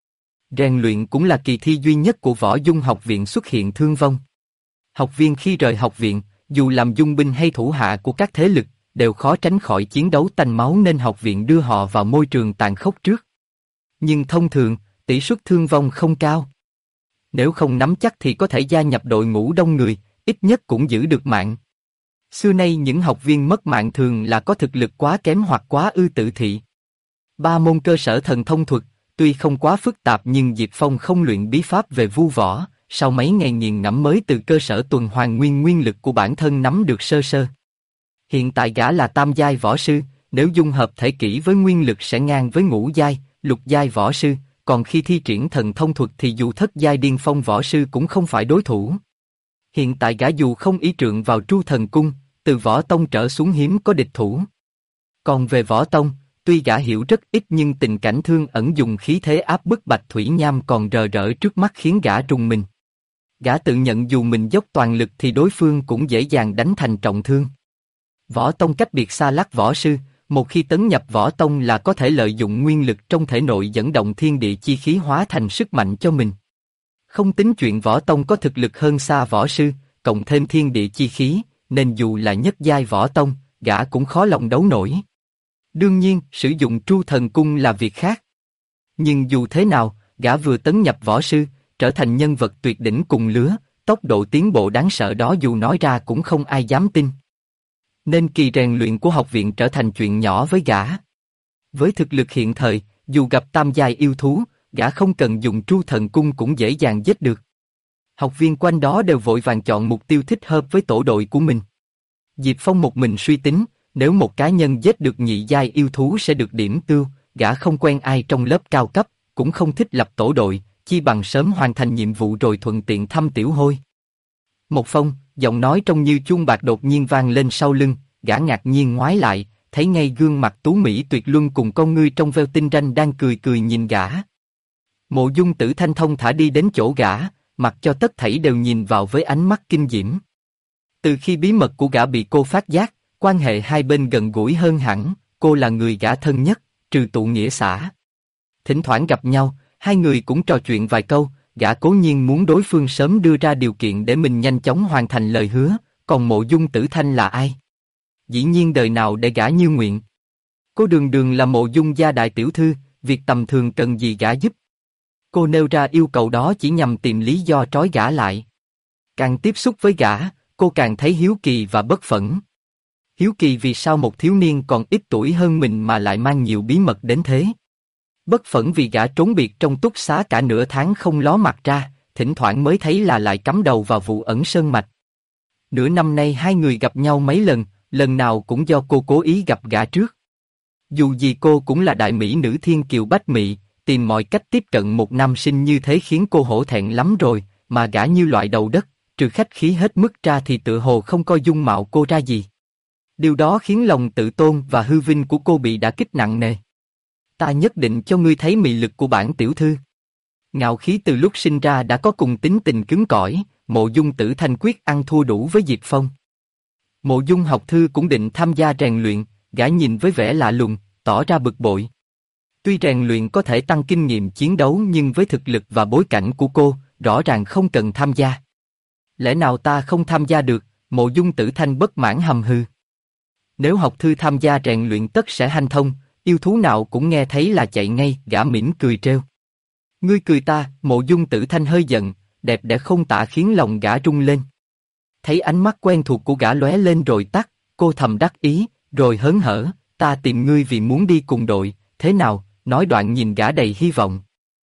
Rèn luyện cũng là kỳ thi duy nhất của Võ Dung học viện xuất hiện thương vong. Học viên khi rời học viện, dù làm dung binh hay thủ hạ của các thế lực, đều khó tránh khỏi chiến đấu tanh máu nên học viện đưa họ vào môi trường tàn khốc trước. Nhưng thông thường, tỷ suất thương vong không cao. Nếu không nắm chắc thì có thể gia nhập đội ngũ đông người, ít nhất cũng giữ được mạng. Xưa nay những học viên mất mạng thường là có thực lực quá kém hoặc quá ư tự thị. 3 môn cơ sở thần thông thuật, tuy không quá phức tạp nhưng Diệp Phong không luyện bí pháp về vu võ, sau mấy ngày nghiền ngẫm mới từ cơ sở tuần hoàn nguyên lực của bản thân nắm được sơ sơ. Hiện tại gã là tam giai võ sư, nếu dung hợp thể kỹ với nguyên lực sẽ ngang với ngũ giai, lục giai võ sư, còn khi thi triển thần thông thuật thì dù thất giai điên phong võ sư cũng không phải đối thủ. Hiện tại gã dù không ý trượng vào Tru Thần Cung, từ võ tông trở xuống hiếm có địch thủ. Còn về võ tông, tuy gã hiểu rất ít nhưng tình cảnh Thương Ẩn dùng khí thế áp bức Bạch Thủy Nham còn rờ rỡ trước mắt khiến gã rùng mình. Gã tự nhận dù mình dốc toàn lực thì đối phương cũng dễ dàng đánh thành trọng thương. Võ tông cách biệt xa lắc võ sư, một khi tấn nhập võ tông là có thể lợi dụng nguyên lực trong thể nội dẫn động thiên địa chi khí hóa thành sức mạnh cho mình. Không tính chuyện võ tông có thực lực hơn xa võ sư, cộng thêm thiên địa chi khí, nên dù là nhất giai võ tông, gã cũng khó lòng đấu nổi. Đương nhiên, sử dụng Tru Thần Cung là việc khác. Nhưng dù thế nào, gã vừa tấn nhập võ sư, trở thành nhân vật tuyệt đỉnh cùng lứa, tốc độ tiến bộ đáng sợ đó dù nói ra cũng không ai dám tin. Nên kỳ rèn luyện của học viện trở thành chuyện nhỏ với gã. Với thực lực hiện thời, dù gặp tam giai yêu thú, gã không cần dùng Tru Thần Cung cũng dễ dàng giết được. Học viên quanh đó đều vội vàng chọn mục tiêu thích hợp với tổ đội của mình. Diệp Phong một mình suy tính, nếu một cá nhân giết được nhị giai yêu thú sẽ được điểm tưu, gã không quen ai trong lớp cao cấp, cũng không thích lập tổ đội, chi bằng sớm hoàn thành nhiệm vụ rồi thuận tiện thăm tiểu hôi. Một Phong, giọng nói trông như chuông bạc đột nhiên vang lên sau lưng, gã ngạc nhiên ngoái lại, thấy ngay gương mặt tú mỹ tuyệt luân cùng con ngươi trong veo tinh ranh đang cười cười nhìn gã. Mộ Dung Tử thanh thông thả đi đến chỗ gã, mặc cho tất thảy đều nhìn vào với ánh mắt kinh diễm. Từ khi bí mật của gã bị cô phát giác, quan hệ hai bên gần gũi hơn hẳn, cô là người gã thân nhất, trừ tụ nghĩa xã. Thỉnh thoảng gặp nhau, hai người cũng trò chuyện vài câu, gã cố nhiên muốn đối phương sớm đưa ra điều kiện để mình nhanh chóng hoàn thành lời hứa, còn Mộ Dung Tử Thanh là ai? Dĩ nhiên đời nào để gã như nguyện. Cô đường đường là Mộ Dung gia đại tiểu thư, việc tầm thường cần gì gã giúp. Cô nêu ra yêu cầu đó chỉ nhằm tìm lý do trói gã lại. Càng tiếp xúc với gã, cô càng thấy hiếu kỳ và bất phẫn. Hiếu kỳ vì sao một thiếu niên còn ít tuổi hơn mình mà lại mang nhiều bí mật đến thế. Bất phẫn vì gã trốn biệt trong túc xá cả nửa tháng không ló mặt ra, thỉnh thoảng mới thấy là lại cắm đầu vào vụ ẩn sơn mạch. Nửa năm nay hai người gặp nhau mấy lần, lần nào cũng do cô cố ý gặp gã trước. Dù gì cô cũng là đại mỹ nữ thiên kiều bách mị, tìm mọi cách tiếp cận một nam sinh như thế khiến cô hổ thẹn lắm rồi, mà gã như loại đầu đất, trừ khách khí hết mức ra thì tựa hồ không coi dung mạo cô ra gì. Điều đó khiến lòng tự tôn và hư vinh của cô bị đả kích nặng nề. Ta nhất định cho ngươi thấy mị lực của bản tiểu thư. Ngạo khí từ lúc sinh ra đã có cùng tính tình cứng cỏi, Mộ Dung Tử Thanh quyết ăn thua đủ với Diệp Phong. Mộ Dung học thư cũng định tham gia rèn luyện, gã nhìn với vẻ lạ lùng, tỏ ra bực bội. Tuy rèn luyện có thể tăng kinh nghiệm chiến đấu nhưng với thực lực và bối cảnh của cô, rõ ràng không cần tham gia. Lẽ nào ta không tham gia được? Mộ Dung Tử Thanh bất mãn hầm hừ. Nếu học thư tham gia rèn luyện tất sẽ hanh thông, yêu thú nào cũng nghe thấy là chạy ngay, gã mỉm cười trêu. Ngươi cười ta? Mộ Dung Tử Thanh hơi giận, đẹp đẽ không tả khiến lòng gã rung lên. Thấy ánh mắt quen thuộc của gã lóe lên rồi tắt, cô thầm đắc ý, rồi hớn hở, ta tìm ngươi vì muốn đi cùng đội, thế nào? Nói đoạn nhìn gã đầy hy vọng.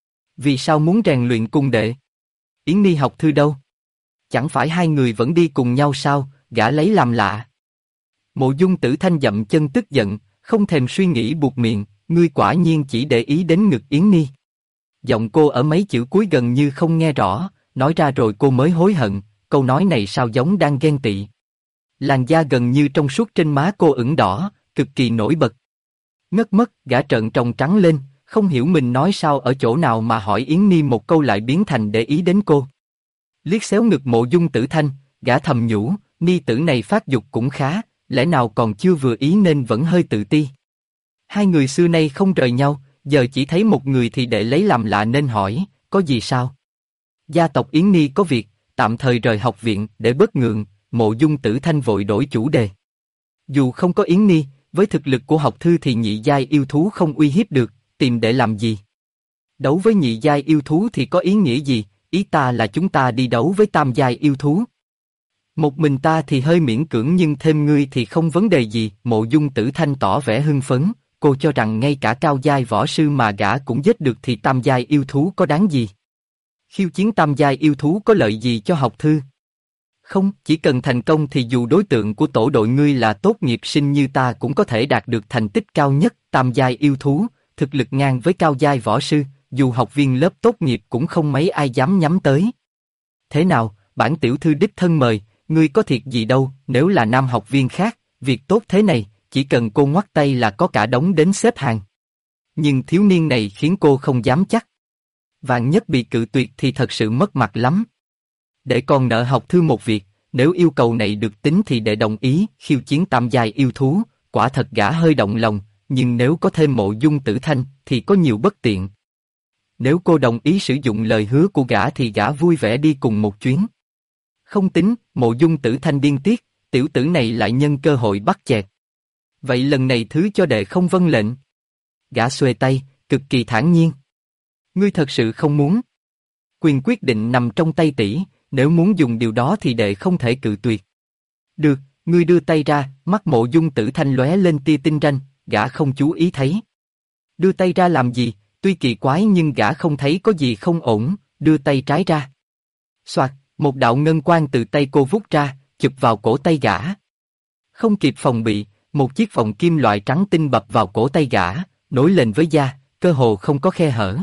Vì sao muốn rèn luyện cùng đệ? Yến Ni học thư đâu? Chẳng phải hai người vẫn đi cùng nhau sao? Gã lấy làm lạ. Mộ Dung Tử Thanh dậm chân tức giận, không thèm suy nghĩ buột miệng, ngươi quả nhiên chỉ để ý đến ngực Yến Ni. Giọng cô ở mấy chữ cuối gần như không nghe rõ, nói ra rồi cô mới hối hận, câu nói này sao giống đang ghen tị. Làn da gần như trong suốt trên má cô ửng đỏ, cực kỳ nổi bật. Ngất mất, gã trợn tròng trắng lên, không hiểu mình nói sao ở chỗ nào mà hỏi Yến Ni một câu lại biến thành để ý đến cô. Liếc xéo ngực Mộ Dung Tử Thanh, gã thầm nhủ, Ni tử này phát dục cũng khá, lẽ nào còn chưa vừa ý nên vẫn hơi tự ti. Hai người xưa nay không rời nhau, giờ chỉ thấy một người thì để lấy làm lạ nên hỏi, có gì sao? Gia tộc Yến Ni có việc, tạm thời rời học viện để bớt ngượng, Mộ Dung Tử Thanh vội đổi chủ đề. Dù không có Yến Ni, với thực lực của học thư thì nhị giai yêu thú không uy hiếp được, tìm để làm gì? Đấu với nhị giai yêu thú thì có ý nghĩa gì? Ý ta là chúng ta đi đấu với tam giai yêu thú. Một mình ta thì hơi miễn cưỡng nhưng thêm ngươi thì không vấn đề gì. Mộ Dung Tử Thanh tỏ vẻ hưng phấn, cô cho rằng ngay cả cao giai võ sư mà gã cũng giết được thì tam giai yêu thú có đáng gì? Khiêu chiến tam giai yêu thú có lợi gì cho học thư? Không, chỉ cần thành công thì dù đối tượng của tổ đội ngươi là tốt nghiệp sinh như ta cũng có thể đạt được thành tích cao nhất. Tam giai yêu thú, thực lực ngang với cao giai võ sư, dù học viên lớp tốt nghiệp cũng không mấy ai dám nhắm tới. Thế nào, bản tiểu thư đích thân mời, ngươi có thiệt gì đâu, nếu là nam học viên khác, việc tốt thế này, chỉ cần cô ngoắt tay là có cả đống đến xếp hàng. Nhưng thiếu niên này khiến cô không dám chắc. Vạn nhất bị cự tuyệt thì thật sự mất mặt lắm. Để còn nợ học thư một việc, nếu yêu cầu này được tính thì để đồng ý khiêu chiến tam giai yêu thú, quả thật gã hơi động lòng, nhưng nếu có thêm Mộ Dung Tử Thanh thì có nhiều bất tiện. Nếu cô đồng ý sử dụng lời hứa của gã thì gã vui vẻ đi cùng một chuyến. Không tính, Mộ Dung Tử Thanh điên tiết, tiểu tử này lại nhân cơ hội bắt chẹt. Vậy lần này thứ cho đệ không vâng lệnh. Gã xuề tay, cực kỳ thản nhiên. Ngươi thật sự không muốn? Quyền quyết định nằm trong tay tỷ, nếu muốn dùng điều đó thì đệ không thể cự tuyệt. Được, ngươi đưa tay ra, mắt Mộ Dung Tử Thanh lóe lên tia tinh ranh, gã không chú ý thấy. Đưa tay ra làm gì? Tuy kỳ quái nhưng gã không thấy có gì không ổn, đưa tay trái ra. Soạt, một đạo ngân quang từ tay cô vút ra, chụp vào cổ tay gã. Không kịp phòng bị, một chiếc vòng kim loại trắng tinh bập vào cổ tay gã, nối lên với da, cơ hồ không có khe hở.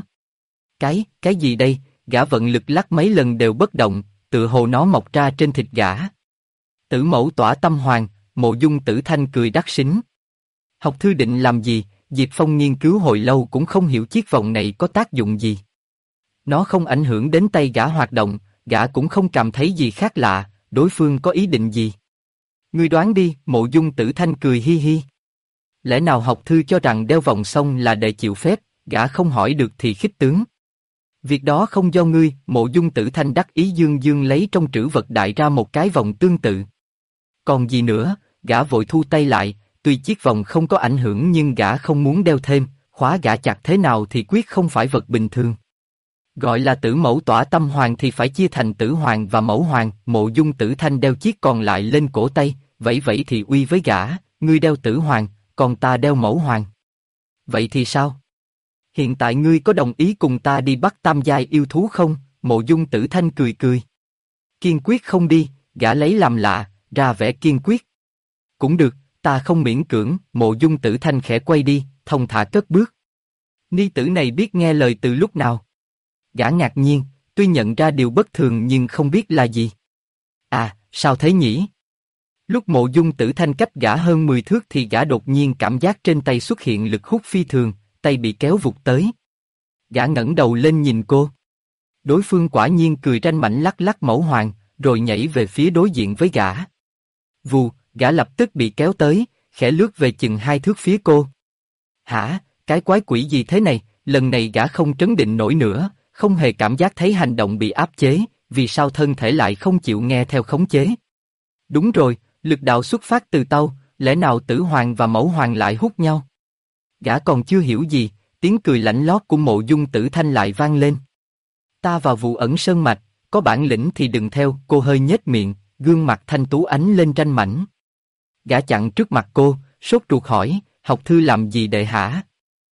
Cái gì đây? Gã vận lực lắc mấy lần đều bất động, tựa hồ nó mọc ra trên thịt gã. Tử mẫu tỏa tâm hoàng, Mộ Dung Tử Thanh cười đắc xính. Học thư định làm gì? Diệp Phong nghiên cứu hồi lâu cũng không hiểu chiếc vòng này có tác dụng gì. Nó không ảnh hưởng đến tay gã hoạt động, gã cũng không cảm thấy gì khác lạ, đối phương có ý định gì. Ngươi đoán đi, Mộ Dung Tử Thanh cười hi hi. Lẽ nào học thư cho rằng đeo vòng xong là để chịu phép, gã không hỏi được thì khích tướng. Việc đó không do ngươi. Mộ Dung Tử Thanh đắc ý dương dương lấy trong trữ vật đại ra một cái vòng tương tự. Còn gì nữa? Gã vội thu tay lại, tuy chiếc vòng không có ảnh hưởng nhưng gã không muốn đeo thêm, khóa gã chặt thế nào thì quyết không phải vật bình thường. Gọi là tử mẫu tỏa tâm hoàng thì phải chia thành tử hoàng và mẫu hoàng. Mộ Dung Tử Thanh đeo chiếc còn lại lên cổ tay, vậy thì uy với gã, ngươi đeo tử hoàng, còn ta đeo mẫu hoàng. Vậy thì sao? Hiện tại ngươi có đồng ý cùng ta đi bắt tam giai yêu thú không? Mộ Dung Tử Thanh cười cười. Kiên quyết không đi, gã lấy làm lạ, ra vẻ kiên quyết. Cũng được, ta không miễn cưỡng. Mộ Dung Tử Thanh khẽ quay đi, thông thả cất bước. Ni tử này biết nghe lời từ lúc nào? Gã ngạc nhiên, tuy nhận ra điều bất thường nhưng không biết là gì. À, sao thế nhỉ? Lúc Mộ Dung Tử Thanh cách gã hơn 10 thước thì gã đột nhiên cảm giác trên tay xuất hiện lực hút phi thường, tay bị kéo vụt tới. Gã ngẩng đầu lên nhìn cô. Đối phương quả nhiên cười ranh mảnh lắc lắc mẫu hoàng, rồi nhảy về phía đối diện với gã. Vù, gã lập tức bị kéo tới, khẽ lướt về chừng 2 thước phía cô. Hả, cái quái quỷ gì thế này? Lần này gã không trấn định nổi nữa, không hề cảm giác thấy hành động bị áp chế, vì sao thân thể lại không chịu nghe theo khống chế? Đúng rồi, lực đạo xuất phát từ tâu, lẽ nào tử hoàng và mẫu hoàng lại hút nhau? Gã còn chưa hiểu gì, tiếng cười lạnh lót của Mộ Dung Tử Thanh lại vang lên. Ta vào vụ ẩn sơn mạch, có bản lĩnh thì đừng theo. Cô hơi nhếch miệng, gương mặt thanh tú ánh lên tranh mảnh. Gã chặn trước mặt cô, sốt ruột hỏi, học thư làm gì đệ hả?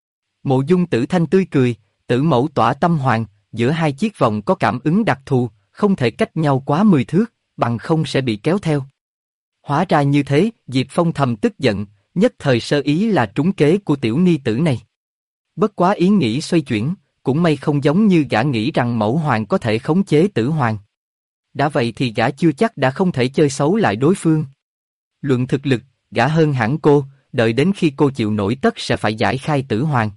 Mộ Dung Tử Thanh tươi cười, tử mẫu tỏa tâm hoàng, giữa hai chiếc vòng có cảm ứng đặc thù, không thể cách nhau quá 10 thước, bằng không sẽ bị kéo theo. Hóa ra như thế. Diệp Phong thầm tức giận, nhất thời sơ ý là trúng kế của tiểu ni tử này. Bất quá ý nghĩ xoay chuyển, cũng may không giống như gã nghĩ rằng mẫu hoàng có thể khống chế tử hoàng. Đã vậy thì gã chưa chắc đã không thể chơi xấu lại đối phương. Luận thực lực, gã hơn hẳn cô, đợi đến khi cô chịu nổi tất sẽ phải giải khai tử hoàng.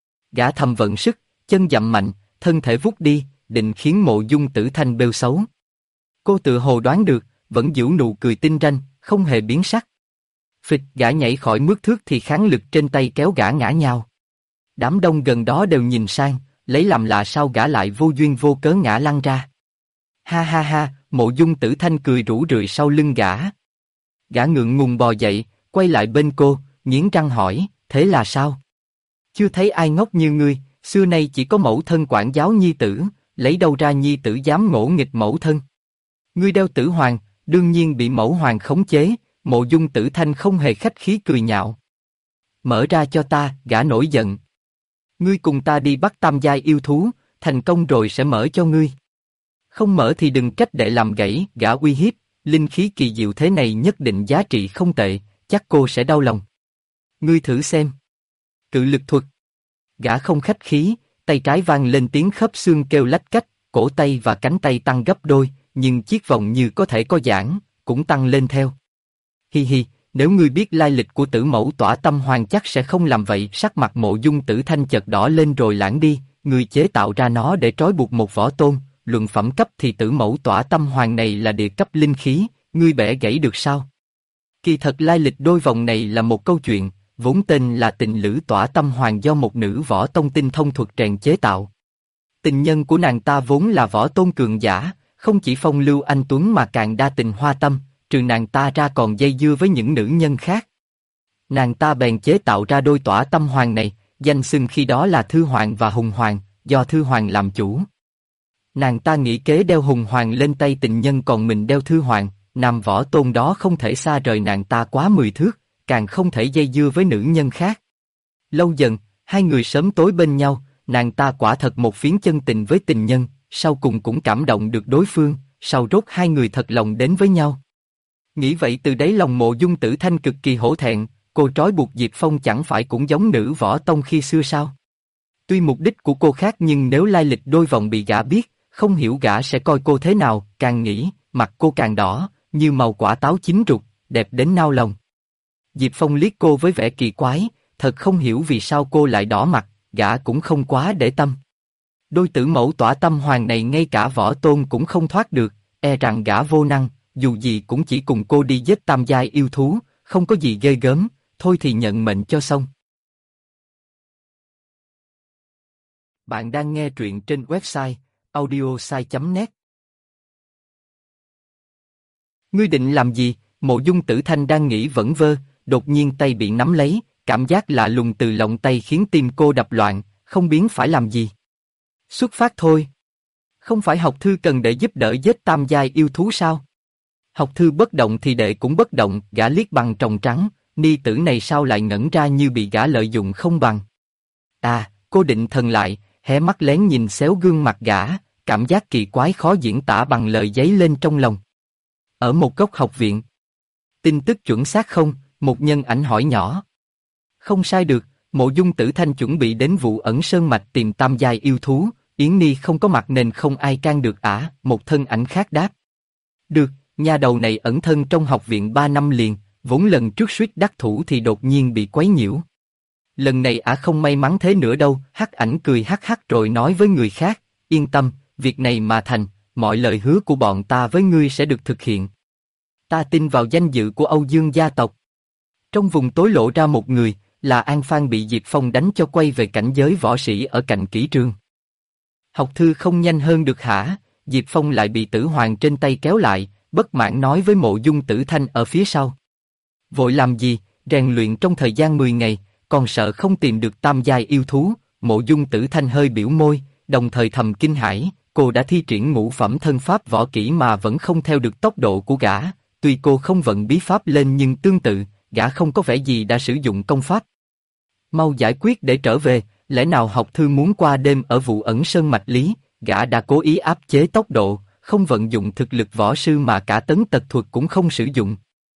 Gã thầm vận sức, chân dậm mạnh, thân thể vút đi, định khiến Mộ Dung Tử Thanh bêu xấu. Cô tự hồ đoán được, vẫn giữ nụ cười tinh ranh, không hề biến sắc. Phịch, gã nhảy khỏi mước thước thì kháng lực trên tay kéo gã ngã nhào. Đám đông gần đó đều nhìn sang, lấy làm lạ sao gã lại vô duyên vô cớ ngã lăn ra. Ha ha ha, Mộ Dung Tử Thanh cười rủ rượi sau lưng gã. Gã ngượng ngùng bò dậy, quay lại bên cô, nghiến răng hỏi, thế là sao? Chưa thấy ai ngốc như ngươi, xưa nay chỉ có mẫu thân quản giáo nhi tử, lấy đâu ra nhi tử dám ngỗ nghịch mẫu thân? Ngươi đeo tử hoàng, đương nhiên bị mẫu hoàng khống chế. Mộ Dung Tử Thanh không hề khách khí cười nhạo. Mở ra cho ta, gã nổi giận. Ngươi cùng ta đi bắt tam giai yêu thú, thành công rồi sẽ mở cho ngươi. Không mở thì đừng trách đệ làm gãy. Gã uy hiếp, linh khí kỳ diệu thế này nhất định giá trị không tệ, chắc cô sẽ đau lòng. Ngươi thử xem. Cự lực thuật. Gã không khách khí, tay trái vang lên tiếng khớp xương kêu lách cách, cổ tay và cánh tay tăng gấp đôi, nhưng chiếc vòng như có thể có giãn, cũng tăng lên theo. Hi hi, nếu ngươi biết lai lịch của tử mẫu tỏa tâm hoàng chắc sẽ không làm vậy. Sắc mặt Mộ Dung Tử Thanh chợt đỏ lên rồi lãng đi. Ngươi chế tạo ra nó để trói buộc một võ tôn, luận phẩm cấp thì tử mẫu tỏa tâm hoàng này là địa cấp linh khí, ngươi bẻ gãy được sao? Kỳ thật lai lịch đôi vòng này là một câu chuyện, vốn tên là tình lữ tỏa tâm hoàng do một nữ võ tông tinh thông thuật rèn chế tạo. Tình nhân của nàng ta vốn là võ tôn cường giả, không chỉ phong lưu anh tuấn mà càng đa tình hoa tâm, trừ nàng ta ra còn dây dưa với những nữ nhân khác. Nàng ta bèn chế tạo ra đôi tỏa tâm hoàng này, danh xưng khi đó là Thư Hoàng và Hùng Hoàng, do Thư Hoàng làm chủ. Nàng ta nghĩ kế đeo Hùng Hoàng lên tay tình nhân còn mình đeo Thư Hoàng, nam võ tôn đó không thể xa rời nàng ta quá 10 thước, càng không thể dây dưa với nữ nhân khác. Lâu dần, hai người sớm tối bên nhau, nàng ta quả thật một phiến chân tình với tình nhân, sau cùng cũng cảm động được đối phương, sau rốt hai người thật lòng đến với nhau. Nghĩ vậy từ đáy lòng Mộ Dung Tử Thanh cực kỳ hổ thẹn, cô trói buộc Diệp Phong chẳng phải cũng giống nữ võ tông khi xưa sao? Tuy mục đích của cô khác nhưng nếu lai lịch đôi vòng bị gã biết, không hiểu gã sẽ coi cô thế nào. Càng nghĩ, mặt cô càng đỏ, như màu quả táo chín rụt, đẹp đến nao lòng. Diệp Phong liếc cô với vẻ kỳ quái, thật không hiểu vì sao cô lại đỏ mặt, gã cũng không quá để tâm. Đôi tử mẫu tỏa tâm hoàng này ngay cả võ tôn cũng không thoát được, e rằng gã vô năng, dù gì cũng chỉ cùng cô đi giết tam giai yêu thú, không có gì ghê gớm, thôi thì nhận mệnh cho xong. Bạn đang nghe truyện trên website audiosai.net. Ngươi định làm gì? Mộ Dung Tử Thanh đang nghĩ vẩn vơ, đột nhiên tay bị nắm lấy, cảm giác lạ lùng từ lòng tay khiến tim cô đập loạn, không biết phải làm gì. Xuất phát thôi. Không phải học thư cần để giúp đỡ giết tam giai yêu thú sao? Học thư bất động thì đệ cũng bất động, gã liếc bằng tròng trắng, ni tử này sao lại ngẩn ra như bị gã lợi dụng không bằng. À, cô định thần lại, hé mắt lén nhìn xéo gương mặt gã, cảm giác kỳ quái khó diễn tả bằng lời dấy lên trong lòng. Ở một góc học viện. Tin tức chuẩn xác không? Một nhân ảnh hỏi nhỏ. Không sai được, Mộ Dung Tử Thanh chuẩn bị đến Vụ Ẩn Sơn Mạch tìm tam giai yêu thú, Yến Ni không có mặt nên không ai can được ả, một thân ảnh khác đáp. Được, nhà đầu này ẩn thân trong học viện 3 năm liền, vốn lần trước suýt đắc thủ thì đột nhiên bị quấy nhiễu. Lần này ả không may mắn thế nữa đâu, hắc ảnh cười hắc hắc rồi nói với người khác, yên tâm, việc này mà thành, mọi lời hứa của bọn ta với ngươi sẽ được thực hiện. Ta tin vào danh dự của Âu Dương gia tộc. Trong vùng tối lộ ra một người, là An Phan bị Diệp Phong đánh cho quay về cảnh giới võ sĩ ở cạnh kỹ trường. Học thư không nhanh hơn được hả? Diệp Phong lại bị Tử Hoàng trên tay kéo lại, bất mãn nói với Mộ Dung Tử Thanh ở phía sau. Vội làm gì, rèn luyện trong thời gian 10 ngày, còn sợ không tìm được tam giai yêu thú. Mộ Dung Tử Thanh hơi biểu môi, đồng thời thầm kinh hãi, cô đã thi triển ngũ phẩm thân pháp võ kỹ mà vẫn không theo được tốc độ của gã. Tuy cô không vận bí pháp lên nhưng tương tự, gã không có vẻ gì đã sử dụng công pháp. Mau giải quyết để trở về, lẽ nào học thư muốn qua đêm ở Vụ Ẩn Sơn Mạch Lý? Gã đã cố ý áp chế tốc độ, không vận dụng thực lực võ sư mà cả tấn tật thuật cũng không sử dụng.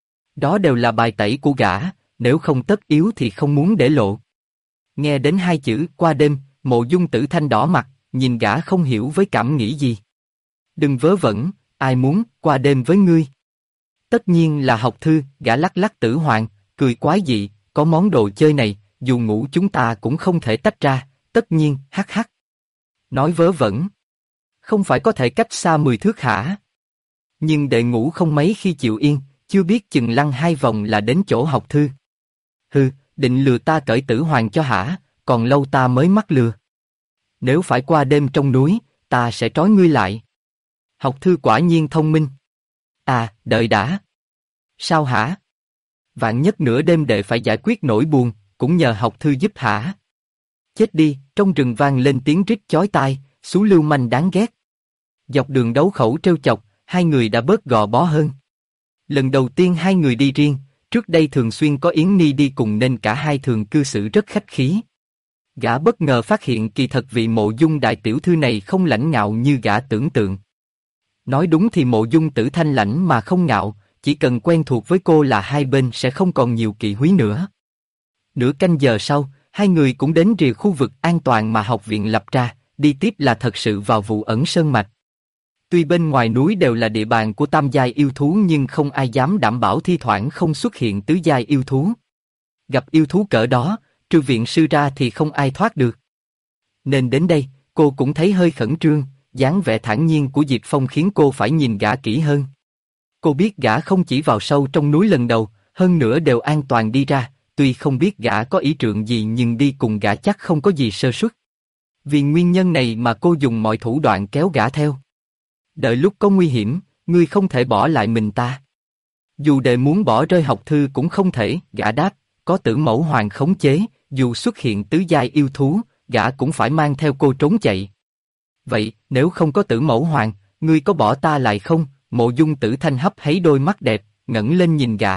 Đó đều là bài tẩy của gã, nếu không tất yếu thì không muốn để lộ. Nghe đến hai chữ qua đêm, Mộ Dung Tử Thanh đỏ mặt, nhìn gã không hiểu với cảm nghĩ gì. Đừng vớ vẩn, ai muốn qua đêm với ngươi? Tất nhiên là học thư, gã lắc lắc Tử Hoàng, cười quái dị, có món đồ chơi này, dù ngủ chúng ta cũng không thể tách ra, tất nhiên, hắc hắc. Nói vớ vẩn. Không phải có thể cách xa 10 thước hả? Nhưng đệ ngủ không mấy khi chịu yên, chưa biết chừng lăn 2 vòng là đến chỗ học thư. Hừ, định lừa ta cởi Tử Hoàng cho hả, còn lâu ta mới mắc lừa. Nếu phải qua đêm trong núi, ta sẽ trói ngươi lại. Học thư quả nhiên thông minh. À, đợi đã. Sao hả? Vạn nhất nửa đêm đệ phải giải quyết nỗi buồn, cũng nhờ học thư giúp hả? Chết đi, trong rừng vang lên tiếng rít chói tai, xú lưu manh đáng ghét. Dọc đường đấu khẩu trêu chọc, hai người đã bớt gò bó hơn. Lần đầu tiên hai người đi riêng, trước đây thường xuyên có Yến Ni đi cùng nên cả hai thường cư xử rất khách khí. Gã bất ngờ phát hiện kỳ thật vị Mộ Dung đại tiểu thư này không lãnh ngạo như gã tưởng tượng. Nói đúng thì Mộ Dung Tử Thanh lãnh mà không ngạo, chỉ cần quen thuộc với cô là hai bên sẽ không còn nhiều kỵ húy nữa. Nửa canh giờ sau, hai người cũng đến rìa khu vực an toàn mà học viện lập ra, đi tiếp là thật sự vào Vụ Ẩn Sơn Mạch. Tuy bên ngoài núi đều là địa bàn của tam giai yêu thú nhưng không ai dám đảm bảo thi thoảng không xuất hiện tứ giai yêu thú. Gặp yêu thú cỡ đó, trừ viện sư ra thì không ai thoát được. Nên đến đây, cô cũng thấy hơi khẩn trương, dáng vẻ thản nhiên của Diệp Phong khiến cô phải nhìn gã kỹ hơn. Cô biết gã không chỉ vào sâu trong núi lần đầu, hơn nữa đều an toàn đi ra, tuy không biết gã có ý trượng gì nhưng đi cùng gã chắc không có gì sơ suất. Vì nguyên nhân này mà cô dùng mọi thủ đoạn kéo gã theo. Đợi lúc có nguy hiểm, ngươi không thể bỏ lại mình ta. Dù đệ muốn bỏ rơi học thư cũng không thể, gã đáp, có Tử Mẫu Hoàng khống chế, dù xuất hiện tứ giai yêu thú, gã cũng phải mang theo cô trốn chạy. Vậy, nếu không có Tử Mẫu Hoàng, ngươi có bỏ ta lại không? Mộ Dung Tử Thanh hấp háy đôi mắt đẹp, ngẩng lên nhìn gã.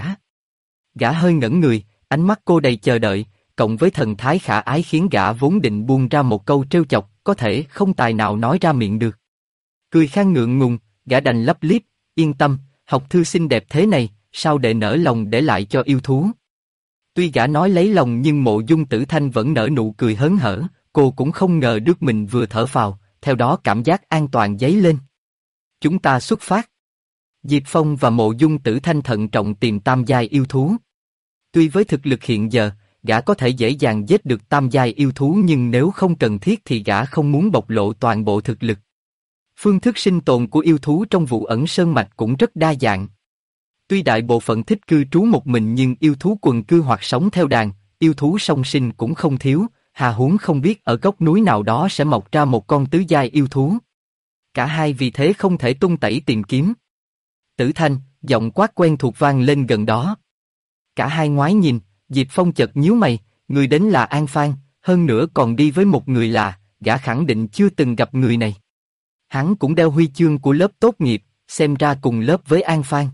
Gã hơi ngẩn người, ánh mắt cô đầy chờ đợi, cộng với thần thái khả ái khiến gã vốn định buông ra một câu trêu chọc, có thể không tài nào nói ra miệng được. Cười khan ngượng ngùng, gã đành lấp liếp, yên tâm, học thư xinh đẹp thế này, sao đệ nỡ lòng để lại cho yêu thú. Tuy gã nói lấy lòng nhưng Mộ Dung Tử Thanh vẫn nở nụ cười hớn hở, cô cũng không ngờ được mình vừa thở phào, theo đó cảm giác an toàn dấy lên. Chúng ta xuất phát. Diệp Phong và Mộ Dung Tử Thanh thận trọng tìm tam giai yêu thú. Tuy với thực lực hiện giờ, gã có thể dễ dàng giết được tam giai yêu thú nhưng nếu không cần thiết thì gã không muốn bộc lộ toàn bộ thực lực. Phương thức sinh tồn của yêu thú trong Vụ Ẩn Sơn Mạch cũng rất đa dạng. Tuy đại bộ phận thích cư trú một mình nhưng yêu thú quần cư hoặc sống theo đàn, yêu thú song sinh cũng không thiếu, hà huống không biết ở góc núi nào đó sẽ mọc ra một con tứ giai yêu thú. Cả hai vì thế không thể tung tẩy tìm kiếm. Tử Thanh, giọng quát quen thuộc vang lên gần đó. Cả hai ngoái nhìn, Diệp Phong chợt nhíu mày, người đến là An Phan, hơn nữa còn đi với một người lạ, gã khẳng định chưa từng gặp người này. Hắn cũng đeo huy chương của lớp tốt nghiệp, xem ra cùng lớp với An Phan.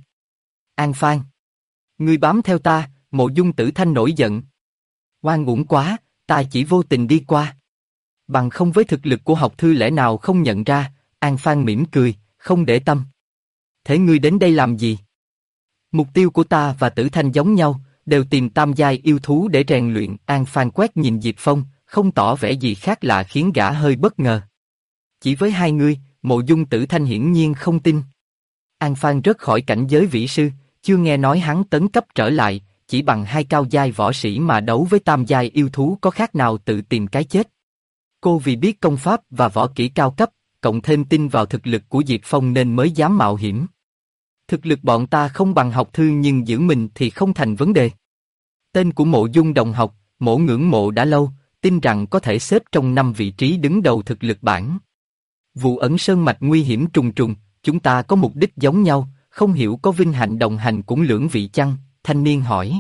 An Phan, ngươi bám theo ta, Mộ Dung Tử Thanh nổi giận. Oan uổng quá, ta chỉ vô tình đi qua. Bằng không với thực lực của học thư lẽ nào không nhận ra, An Phan mỉm cười, không để tâm. Thế ngươi đến đây làm gì? Mục tiêu của ta và Tử Thanh giống nhau, đều tìm tam giai yêu thú để rèn luyện. An Phan quét nhìn Diệp Phong, không tỏ vẻ gì khác lạ khiến gã hơi bất ngờ. Chỉ với hai ngươi, Mộ Dung Tử Thanh hiển nhiên không tin. An Phan rớt khỏi cảnh giới vĩ sư, chưa nghe nói hắn tấn cấp trở lại, chỉ bằng hai cao giai võ sĩ mà đấu với tam giai yêu thú có khác nào tự tìm cái chết. Cô vì biết công pháp và võ kỹ cao cấp, cộng thêm tin vào thực lực của Diệp Phong nên mới dám mạo hiểm. Thực lực bọn ta không bằng học thư nhưng giữ mình thì không thành vấn đề. Tên của Mộ Dung đồng học, mỗ ngưỡng mộ đã lâu, tin rằng có thể xếp trong 5 vị trí đứng đầu thực lực bảng. Vụ ẩn sơn mạch nguy hiểm trùng trùng, chúng ta có mục đích giống nhau, không hiểu có vinh hạnh đồng hành cũng lưỡng vị chăng? Thanh niên hỏi.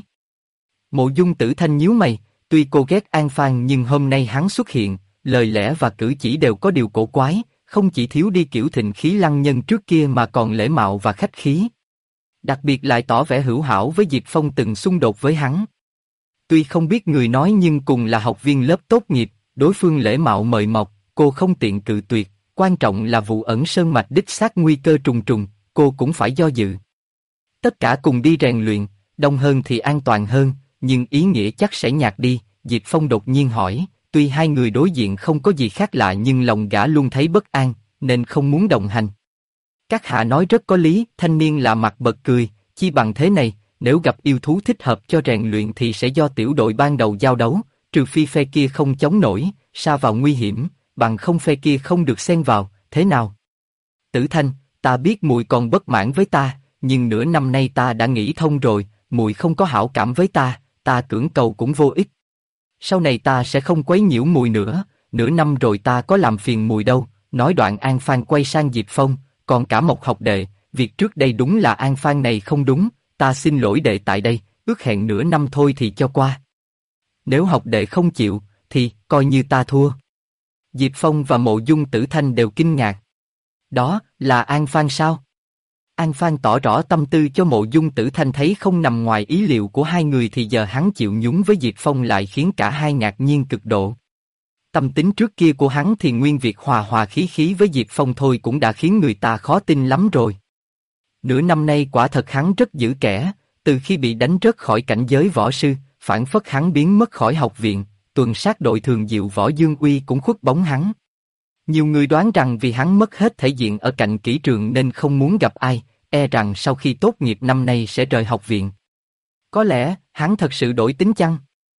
Mộ Dung Tử Thanh nhíu mày, tuy cô ghét An Phan nhưng hôm nay hắn xuất hiện, lời lẽ và cử chỉ đều có điều cổ quái, không chỉ thiếu đi kiểu thịnh khí lăng nhân trước kia mà còn lễ mạo và khách khí. Đặc biệt lại tỏ vẻ hữu hảo với Diệp Phong từng xung đột với hắn. Tuy không biết người nói nhưng cùng là học viên lớp tốt nghiệp, đối phương lễ mạo mời mọc, cô không tiện cự tuyệt, quan trọng là vụ ẩn sơn mạch đích xác nguy cơ trùng trùng, cô cũng phải do dự. Tất cả cùng đi rèn luyện, đông hơn thì an toàn hơn, nhưng ý nghĩa chắc sẽ nhạt đi. Diệp Phong đột nhiên hỏi, tuy hai người đối diện không có gì khác lạ nhưng lòng gã luôn thấy bất an, nên không muốn đồng hành. Các hạ nói rất có lý, thanh niên lạ mặt bật cười, chi bằng thế này, nếu gặp yêu thú thích hợp cho rèn luyện thì sẽ do tiểu đội ban đầu giao đấu, trừ phi phe kia không chống nổi, sa vào nguy hiểm, bằng không phe kia không được xen vào, thế nào? Tử Thanh, ta biết muội còn bất mãn với ta, nhưng nửa năm nay ta đã nghĩ thông rồi, muội không có hảo cảm với ta, ta cưỡng cầu cũng vô ích. Sau này ta sẽ không quấy nhiễu muội nữa, nửa năm rồi ta có làm phiền muội đâu. Nói đoạn An Phan quay sang Diệp Phong, còn cả một học đệ, việc trước đây đúng là An Phan này không đúng, ta xin lỗi đệ tại đây, ước hẹn nửa năm thôi thì cho qua. Nếu học đệ không chịu, thì coi như ta thua. Diệp Phong và Mộ Dung Tử Thanh đều kinh ngạc. Đó là An Phan sao? An Phan tỏ rõ tâm tư cho Mộ Dung Tử Thanh thấy không nằm ngoài ý liệu của hai người thì giờ hắn chịu nhúng với Diệp Phong lại khiến cả hai ngạc nhiên cực độ. Tâm tính trước kia của hắn thì nguyên việc hòa hòa khí khí với Diệp Phong thôi cũng đã khiến người ta khó tin lắm rồi. Nửa năm nay quả thật hắn rất dữ kẻ, từ khi bị đánh rớt khỏi cảnh giới võ sư, phản phất hắn biến mất khỏi học viện, tuần sát đội thường diệu võ Dương Uy cũng khuất bóng hắn. Nhiều người đoán rằng vì hắn mất hết thể diện ở cạnh kỹ trường nên không muốn gặp ai, e rằng sau khi tốt nghiệp năm nay sẽ rời học viện. Có lẽ, hắn thật sự đổi tính chăng?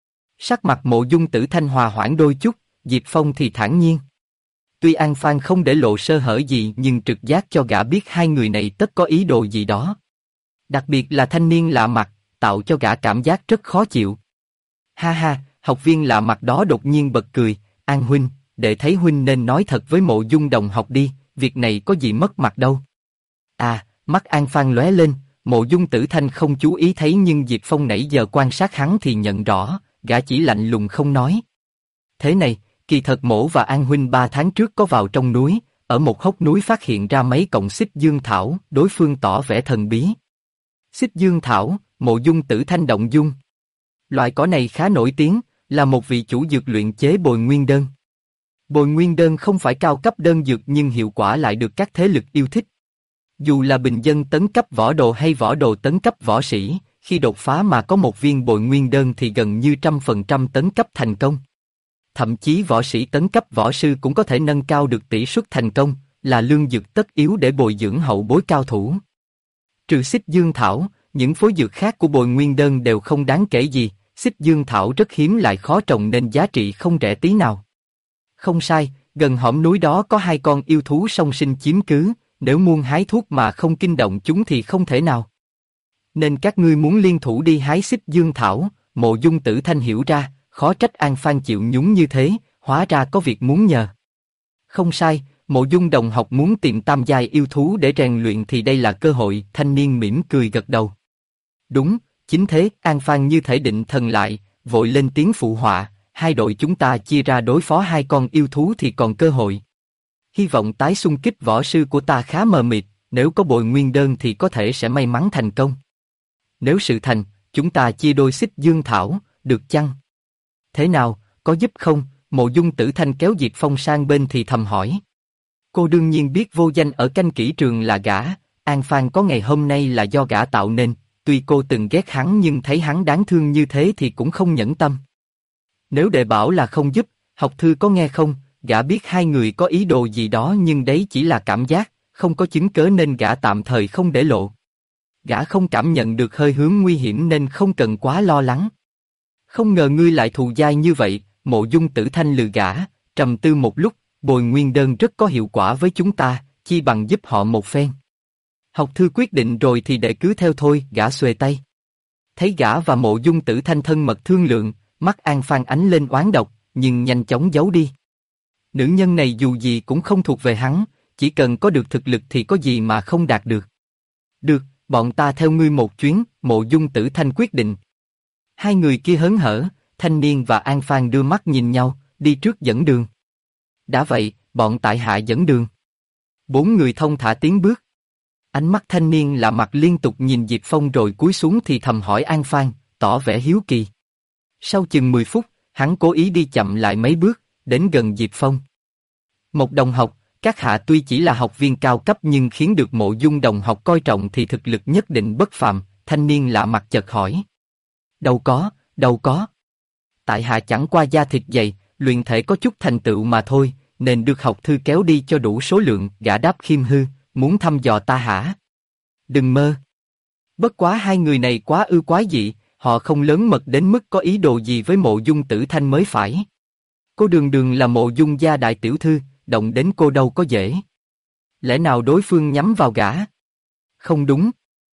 Sắc mặt Mộ Dung Tử Thanh hòa hoãn đôi chút, Diệp Phong thì thản nhiên. Tuy An Phan không để lộ sơ hở gì nhưng trực giác cho gã biết hai người này tất có ý đồ gì đó. Đặc biệt là thanh niên lạ mặt, tạo cho gã cảm giác rất khó chịu. Ha ha, học viên lạ mặt đó đột nhiên bật cười, An huynh, để thấy huynh nên nói thật với Mộ Dung đồng học đi, việc này có gì mất mặt đâu. À, mắt An Phan lóe lên, Mộ Dung Tử Thanh không chú ý thấy nhưng Diệp Phong nãy giờ quan sát hắn thì nhận rõ, gã chỉ lạnh lùng không nói. Thế này, kỳ thật mỗ và An huynh 3 tháng trước có vào trong núi, ở một hốc núi phát hiện ra mấy cọng xích dương thảo, đối phương tỏ vẻ thần bí. Xích dương thảo, Mộ Dung Tử Thanh động dung. Loại cỏ này khá nổi tiếng, là một vị chủ dược luyện chế bồi nguyên đơn. Bồi nguyên đơn không phải cao cấp đơn dược nhưng hiệu quả lại được các thế lực yêu thích. Dù là bình dân tấn cấp võ đồ hay võ đồ tấn cấp võ sĩ, khi đột phá mà có một viên bồi nguyên đơn thì gần như 100% tấn cấp thành công. Thậm chí võ sĩ tấn cấp võ sư cũng có thể nâng cao được tỷ suất thành công, là lương dược tất yếu để bồi dưỡng hậu bối cao thủ. Trừ xích dương thảo, những phối dược khác của bồi nguyên đơn đều không đáng kể gì, xích dương thảo rất hiếm lại khó trồng nên giá trị không rẻ tí nào. Không sai, gần hõm núi đó có 2 con yêu thú song sinh chiếm cứ, nếu muốn hái thuốc mà không kinh động chúng thì không thể nào. Nên các ngươi muốn liên thủ đi hái xích dương thảo, Mộ Dung Tử Thanh hiểu ra, khó trách An Phan chịu nhúng như thế, hóa ra có việc muốn nhờ. Không sai, Mộ Dung đồng học muốn tìm tam giai yêu thú để rèn luyện thì đây là cơ hội, thanh niên mỉm cười gật đầu. Đúng, chính thế, An Phan như thể định thần lại, vội lên tiếng phụ họa, hai đội chúng ta chia ra đối phó hai con yêu thú thì còn cơ hội. Hy vọng tái xung kích võ sư của ta khá mờ mịt, nếu có bội nguyên đơn thì có thể sẽ may mắn thành công. Nếu sự thành, chúng ta chia đôi xích dương thảo, được chăng? Thế nào, có giúp không? Mộ Dung Tử Thanh kéo Diệp Phong sang bên thì thầm hỏi. Cô đương nhiên biết vô danh ở canh kỹ trường là gã, An Phan có ngày hôm nay là do gã tạo nên, tuy cô từng ghét hắn nhưng thấy hắn đáng thương như thế thì cũng không nhẫn tâm. Nếu đệ bảo là không giúp, học thư có nghe không? Gã biết hai người có ý đồ gì đó nhưng đấy chỉ là cảm giác, không có chứng cớ nên gã tạm thời không để lộ. Gã không cảm nhận được hơi hướng nguy hiểm nên không cần quá lo lắng. Không ngờ ngươi lại thù dai như vậy, Mộ Dung Tử Thanh lừa gã, trầm tư một lúc, bồi nguyên đơn rất có hiệu quả với chúng ta, chi bằng giúp họ một phen. Học thư quyết định rồi thì để cứ theo thôi, gã xuề tay. Thấy gã và Mộ Dung Tử Thanh thân mật thương lượng, mắt An Phan ánh lên oán độc, nhưng nhanh chóng giấu đi. Nữ nhân này dù gì cũng không thuộc về hắn, chỉ cần có được thực lực thì có gì mà không đạt được. Được, bọn ta theo ngươi một chuyến, Mộ Dung Tử Thanh quyết định. Hai người kia hớn hở, thanh niên và An Phan đưa mắt nhìn nhau, đi trước dẫn đường. Đã vậy, bọn tại hạ dẫn đường. Bốn người thông thả tiến bước. Ánh mắt thanh niên lạ mặt liên tục nhìn Diệp Phong rồi cúi xuống thì thầm hỏi An Phan, tỏ vẻ hiếu kỳ. Sau chừng 10 phút, hắn cố ý đi chậm lại mấy bước, đến gần Diệp Phong. Một đồng học, các hạ tuy chỉ là học viên cao cấp nhưng khiến được Mộ Dung đồng học coi trọng thì thực lực nhất định bất phàm, thanh niên lạ mặt chợt hỏi. Đâu có. Tại hạ chẳng qua da thịt dày, luyện thể có chút thành tựu mà thôi, nên được học thư kéo đi cho đủ số lượng, gã đáp khiêm hư, muốn thăm dò ta hả? Đừng mơ. Bất quá hai người này quá ư quái dị, họ không lớn mật đến mức có ý đồ gì với Mộ Dung Tử Thanh mới phải. Cô đường đường là Mộ Dung gia đại tiểu thư, động đến cô đâu có dễ. Lẽ nào đối phương nhắm vào gã? Không đúng.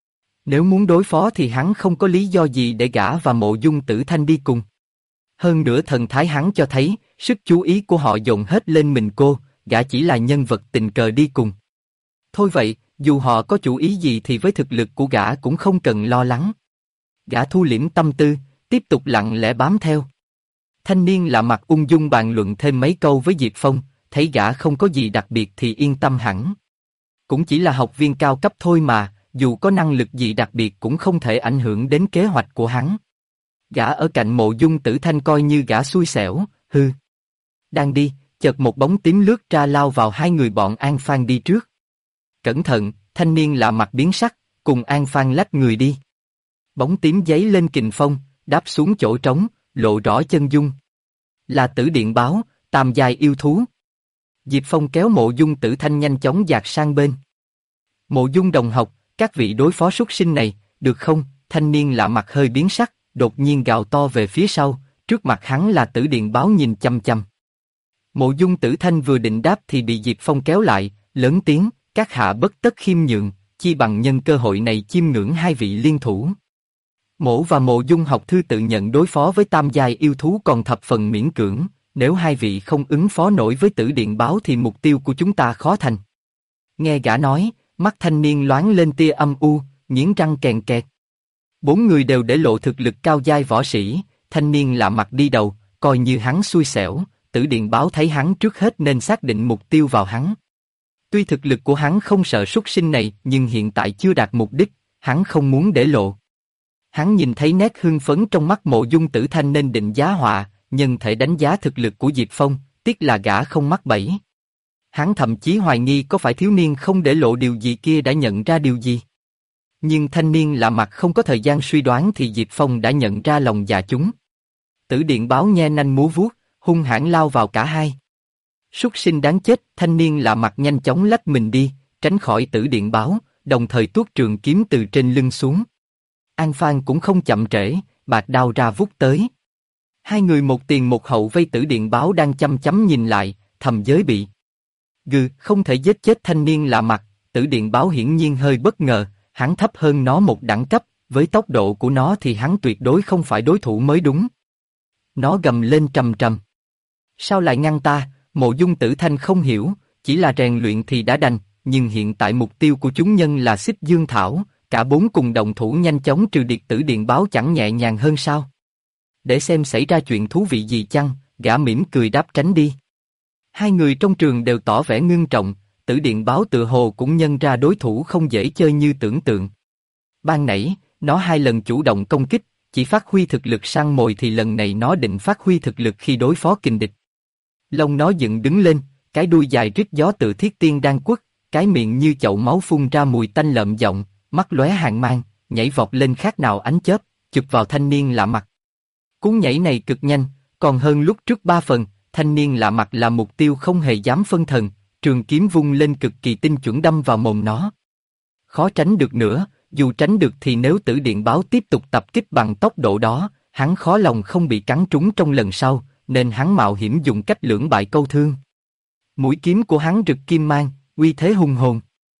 Nếu muốn đối phó thì hắn không có lý do gì để gã và Mộ Dung Tử Thanh đi cùng. Hơn nữa thần thái hắn cho thấy, sức chú ý của họ dồn hết lên mình cô, gã chỉ là nhân vật tình cờ đi cùng. Thôi vậy, dù họ có chủ ý gì thì với thực lực của gã cũng không cần lo lắng. Gã thu liễm tâm tư, tiếp tục lặng lẽ bám theo. Thanh niên lạ mặt ung dung bàn luận thêm mấy câu với Diệp Phong, thấy gã không có gì đặc biệt thì yên tâm hẳn. Cũng chỉ là học viên cao cấp thôi mà, dù có năng lực gì đặc biệt cũng không thể ảnh hưởng đến kế hoạch của hắn. Gã ở cạnh Mộ Dung Tử Thanh coi như gã xui xẻo, hư. Đang đi, chợt một bóng tím lướt ra lao vào hai người bọn An Phan đi trước. Cẩn thận, thanh niên lạ mặt biến sắc, cùng An Phan lách người đi. Bóng tím giấy lên kình phong, đáp xuống chỗ trống, lộ rõ chân dung. Là Tử Điện Báo, tam giai yêu thú. Diệp Phong kéo Mộ Dung Tử Thanh nhanh chóng dạt sang bên. Mộ Dung đồng học, các vị đối phó súc sinh này, được không? Thanh niên lạ mặt hơi biến sắc, đột nhiên gào to về phía sau, trước mặt hắn là Tử Điện Báo nhìn chăm chăm. Mộ Dung Tử Thanh vừa định đáp thì bị Diệp Phong kéo lại, lớn tiếng, các hạ bất tất khiêm nhượng, chi bằng nhân cơ hội này chiêm ngưỡng hai vị liên thủ. Mộ và Mộ Dung học thư tự nhận đối phó với tam giai yêu thú còn thập phần miễn cưỡng, nếu hai vị không ứng phó nổi với Tử Điện Báo thì mục tiêu của chúng ta khó thành. Nghe gã nói, mắt thanh niên loáng lên tia âm u, nghiến răng kèn kẹt. Bốn người đều để lộ thực lực cao giai võ sĩ, thanh niên lạ mặt đi đầu, coi như hắn xui xẻo, Tử Điện Báo thấy hắn trước hết nên xác định mục tiêu vào hắn. Tuy thực lực của hắn không sợ súc sinh này nhưng hiện tại chưa đạt mục đích, hắn không muốn để lộ. Hắn nhìn thấy nét hưng phấn trong mắt Mộ Dung Tử Thanh nên định giá họa, nhân thể đánh giá thực lực của Diệp Phong, tiếc là gã không mắc bẫy. Hắn thậm chí hoài nghi có phải thiếu niên không để lộ điều gì kia đã nhận ra điều gì. Nhưng thanh niên lạ mặt không có thời gian suy đoán thì Diệp Phong đã nhận ra lòng dạ chúng. Tử Điện Báo nhe nanh múa vuốt, hung hãn lao vào cả hai. Súc sinh đáng chết, thanh niên lạ mặt nhanh chóng lách mình đi, tránh khỏi Tử Điện Báo, đồng thời tuốt trường kiếm từ trên lưng xuống. An Phan cũng không chậm trễ, bạt đao ra vút tới. Hai người một tiền một hậu vây Tử Điện Báo đang chăm chăm nhìn lại, thầm giới bị. Không thể giết chết thanh niên lạ mặt, Tử Điện Báo hiển nhiên hơi bất ngờ, hắn thấp hơn nó một đẳng cấp, với tốc độ của nó thì hắn tuyệt đối không phải đối thủ mới đúng. Nó gầm lên trầm trầm. Sao lại ngăn ta? Mộ Dung Tử Thanh không hiểu, chỉ là rèn luyện thì đã đành, nhưng hiện tại mục tiêu của chúng nhân là Xích Dương Thảo, cả bốn cùng động thủ nhanh chóng trừ điệt Tử Điện Báo chẳng nhẹ nhàng hơn sao? Để xem xảy ra chuyện thú vị gì chăng, gã mỉm cười đáp tránh đi. Hai người trong trường đều tỏ vẻ ngưng trọng, Tử Điện Báo tự hồ cũng nhận ra đối thủ không dễ chơi như tưởng tượng. Ban nãy, nó hai lần chủ động công kích, chỉ phát huy thực lực săn mồi thì lần này nó định phát huy thực lực khi đối phó kình địch. Lông nó dựng đứng lên, cái đuôi dài rít gió tự thiết tiên đang quất, cái miệng như chậu máu phun ra mùi tanh lợm giọng, mắt lóe hàn mang, nhảy vọt lên khác nào ánh chớp, chụp vào thanh niên lạ mặt. Cú nhảy này cực nhanh, còn hơn lúc trước 3 phần, thanh niên lạ mặt là mục tiêu không hề dám phân thần, trường kiếm vung lên cực kỳ tinh chuẩn đâm vào mồm nó. Khó tránh được nữa, dù tránh được thì nếu Tử Điện Báo tiếp tục tập kích bằng tốc độ đó, hắn khó lòng không bị cắn trúng trong lần sau, nên hắn mạo hiểm dùng cách lưỡng bại câu thương. Mũi kiếm của hắn rực kim mang, uy thế hùng hồn.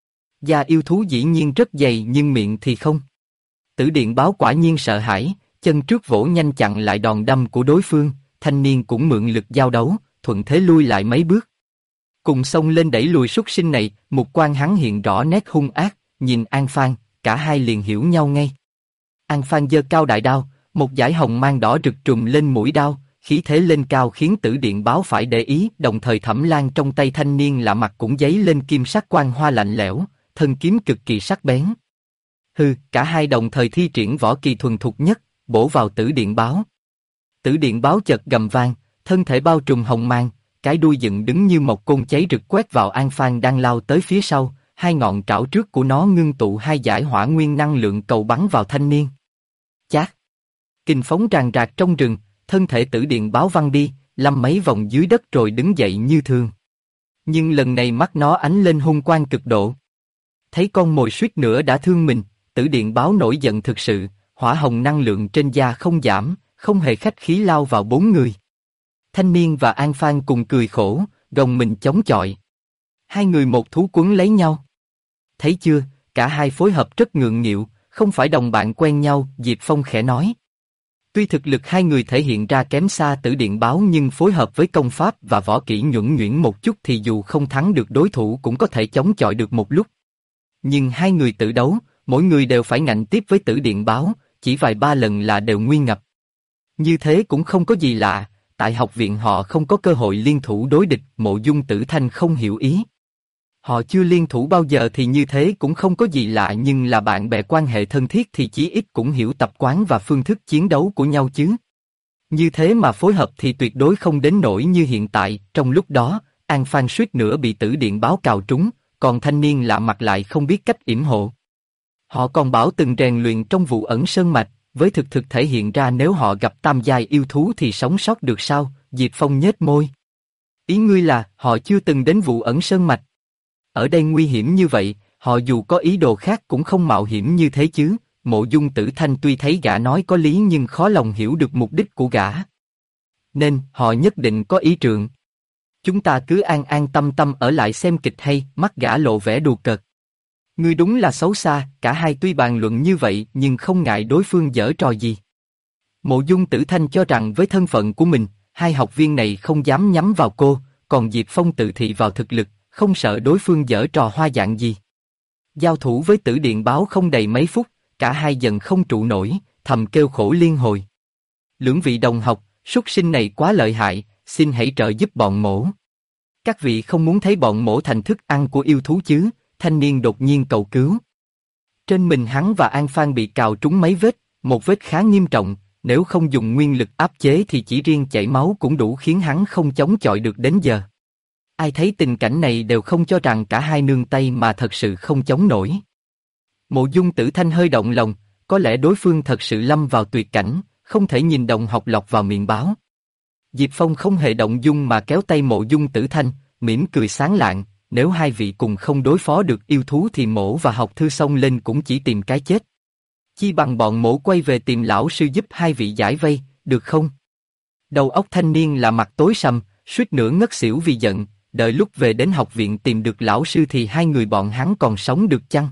Da yêu thú dĩ nhiên rất dày nhưng miệng thì không. Tử Điện Báo quả nhiên sợ hãi, chân trước vỗ nhanh chặn lại đòn đâm của đối phương, thanh niên cũng mượn lực giao đấu, thuận thế lui lại mấy bước. Cùng xông lên đẩy lùi súc sinh này, mục quan hắn hiện rõ nét hung ác, nhìn An Phan, cả hai liền hiểu nhau ngay. An Phan giơ cao đại đao, một dải hồng mang đỏ rực trùm lên mũi đao, khí thế lên cao khiến Tử Điện Báo phải để ý, đồng thời Thẩm Lan trong tay thanh niên lạ mặt cũng giấy lên kim sắc quang hoa lạnh lẽo, thân kiếm cực kỳ sắc bén. Hừ, cả hai đồng thời thi triển võ kỳ thuần thục nhất, bổ vào Tử Điện Báo. Tử Điện Báo chợt gầm vang, thân thể bao trùm hồng mang, cái đuôi dựng đứng như một côn cháy rực quét vào An Phan đang lao tới phía sau, hai ngọn trảo trước của nó ngưng tụ hai dải hỏa nguyên năng lượng cầu bắn vào thanh niên. Chát! Kình phóng ràng rạc trong rừng, thân thể Tử Điện Báo văng đi, lăn mấy vòng dưới đất rồi đứng dậy như thường. Nhưng lần này mắt nó ánh lên hung quang cực độ. Thấy con mồi suýt nữa đã thương mình, Tử Điện Báo nổi giận thực sự, hỏa hồng năng lượng trên da không giảm, không hề khách khí lao vào bốn người. Thanh niên và An Phan cùng cười khổ, gồng mình chống chọi. Hai người một thú quấn lấy nhau. Thấy chưa, cả hai phối hợp rất ngượng nghịu, không phải đồng bạn quen nhau, Diệp Phong khẽ nói. Tuy thực lực hai người thể hiện ra kém xa Tử Điện Báo nhưng phối hợp với công pháp và võ kỹ nhuần nhuyễn một chút thì dù không thắng được đối thủ cũng có thể chống chọi được một lúc. Nhưng hai người tự đấu, mỗi người đều phải ngạnh tiếp với Tử Điện Báo, chỉ vài ba lần là đều nguy ngập. Như thế cũng không có gì lạ, tại học viện họ không có cơ hội liên thủ đối địch, Mộ Dung Tử Thanh không hiểu ý. Họ chưa liên thủ bao giờ thì như thế cũng không có gì lạ, nhưng là bạn bè quan hệ thân thiết thì chí ít cũng hiểu tập quán và phương thức chiến đấu của nhau chứ. Như thế mà phối hợp thì tuyệt đối không đến nỗi như hiện tại. Trong lúc đó, An Phan suýt nữa bị Tử Điện Báo cào trúng, còn thanh niên lạ mặt lại không biết cách yểm hộ. Họ còn bảo từng rèn luyện trong vụ ẩn sơn mạch, với thực thể hiện ra nếu họ gặp tam giai yêu thú thì sống sót được sao? Diệp Phong nhếch môi. Ý ngươi là họ chưa từng đến vụ ẩn sơn mạch. Ở đây nguy hiểm như vậy, họ dù có ý đồ khác cũng không mạo hiểm như thế chứ. Mộ Dung Tử Thanh tuy thấy gã nói có lý nhưng khó lòng hiểu được mục đích của gã. Nên, họ nhất định có ý trượng. Chúng ta cứ an an tâm tâm ở lại xem kịch hay, mắt gã lộ vẻ đùa cợt. Ngươi đúng là xấu xa, cả hai tuy bàn luận như vậy nhưng không ngại đối phương giở trò gì. Mộ Dung Tử Thanh cho rằng với thân phận của mình, hai học viên này không dám nhắm vào cô, còn Diệp Phong tự thị vào thực lực, không sợ đối phương giở trò hoa dạng gì. Giao thủ với Tử Điện Báo không đầy mấy phút, cả hai dần không trụ nổi, thầm kêu khổ liên hồi. Lưỡng vị đồng học, súc sinh này quá lợi hại, xin hãy trợ giúp bọn mỗ. Các vị không muốn thấy bọn mỗ thành thức ăn của yêu thú chứ? Thanh niên đột nhiên cầu cứu. Trên mình hắn và An Phan bị cào trúng mấy vết, một vết khá nghiêm trọng, nếu không dùng nguyên lực áp chế thì chỉ riêng chảy máu cũng đủ khiến hắn không chống chọi được đến giờ. Ai thấy tình cảnh này đều không cho rằng cả hai nương tay mà thật sự không chống nổi. Mộ Dung Tử Thanh hơi động lòng, có lẽ đối phương thật sự lâm vào tuyệt cảnh, không thể nhìn đồng học lọt vào miệng báo. Diệp Phong không hề động dung mà kéo tay Mộ Dung Tử Thanh, mỉm cười sáng lạng, nếu hai vị cùng không đối phó được yêu thú thì mỗ và học thư xông lên cũng chỉ tìm cái chết. Chi bằng bọn mỗ quay về tìm lão sư giúp hai vị giải vây, được không? Đầu óc thanh niên là mặt tối sầm, suýt nữa ngất xỉu vì giận, đợi lúc về đến học viện tìm được lão sư thì hai người bọn hắn còn sống được chăng?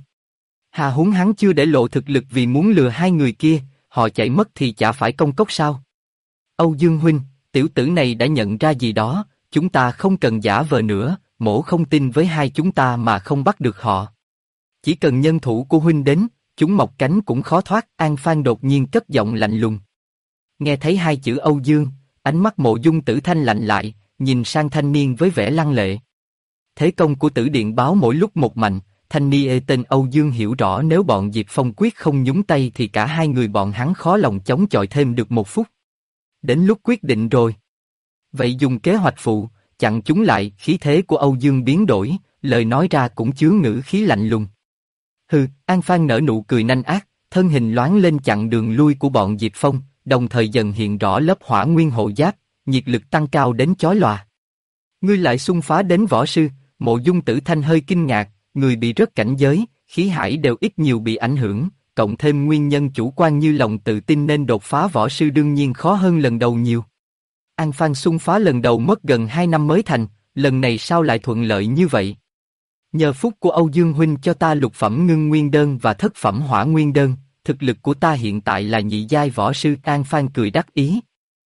Hà huống hắn chưa để lộ thực lực vì muốn lừa hai người kia, họ chạy mất thì chả phải công cốc sao? Âu Dương huynh, tiểu tử này đã nhận ra gì đó, chúng ta không cần giả vờ nữa, mỗ không tin với hai chúng ta mà không bắt được họ. Chỉ cần nhân thủ của huynh đến, chúng mọc cánh cũng khó thoát. An Phan đột nhiên cất giọng lạnh lùng. Nghe thấy hai chữ Âu Dương, ánh mắt Mộ Dung Tử Thanh lạnh lại, nhìn sang thanh niên với vẻ lăng lệ. Thế công của Tử Điện Báo mỗi lúc một mạnh, thanh niên tên Âu Dương hiểu rõ nếu bọn Diệp Phong quyết không nhúng tay thì cả hai người bọn hắn khó lòng chống chọi thêm được một phút. Đến lúc quyết định rồi. Vậy dùng kế hoạch phụ, chặn chúng lại. Khí thế của Âu Dương biến đổi, lời nói ra cũng chứa ngữ khí lạnh lùng. Hừ, An Phan nở nụ cười nanh ác, thân hình loáng lên chặn đường lui của bọn Diệp Phong, đồng thời dần hiện rõ lớp hỏa nguyên hộ giáp, nhiệt lực tăng cao đến chói lòa. Ngươi lại xung phá đến võ sư. Mộ Dung Tử Thanh hơi kinh ngạc, người bị rớt cảnh giới, khí hải đều ít nhiều bị ảnh hưởng, cộng thêm nguyên nhân chủ quan như lòng tự tin nên đột phá võ sư đương nhiên khó hơn lần đầu nhiều. An Phan xung phá lần đầu mất gần 2 năm mới thành, lần này sao lại thuận lợi như vậy? Nhờ phúc của Âu Dương huynh cho ta lục phẩm ngưng nguyên đơn và thất phẩm hỏa nguyên đơn, thực lực của ta hiện tại là nhị giai võ sư. An Phan cười đắc ý.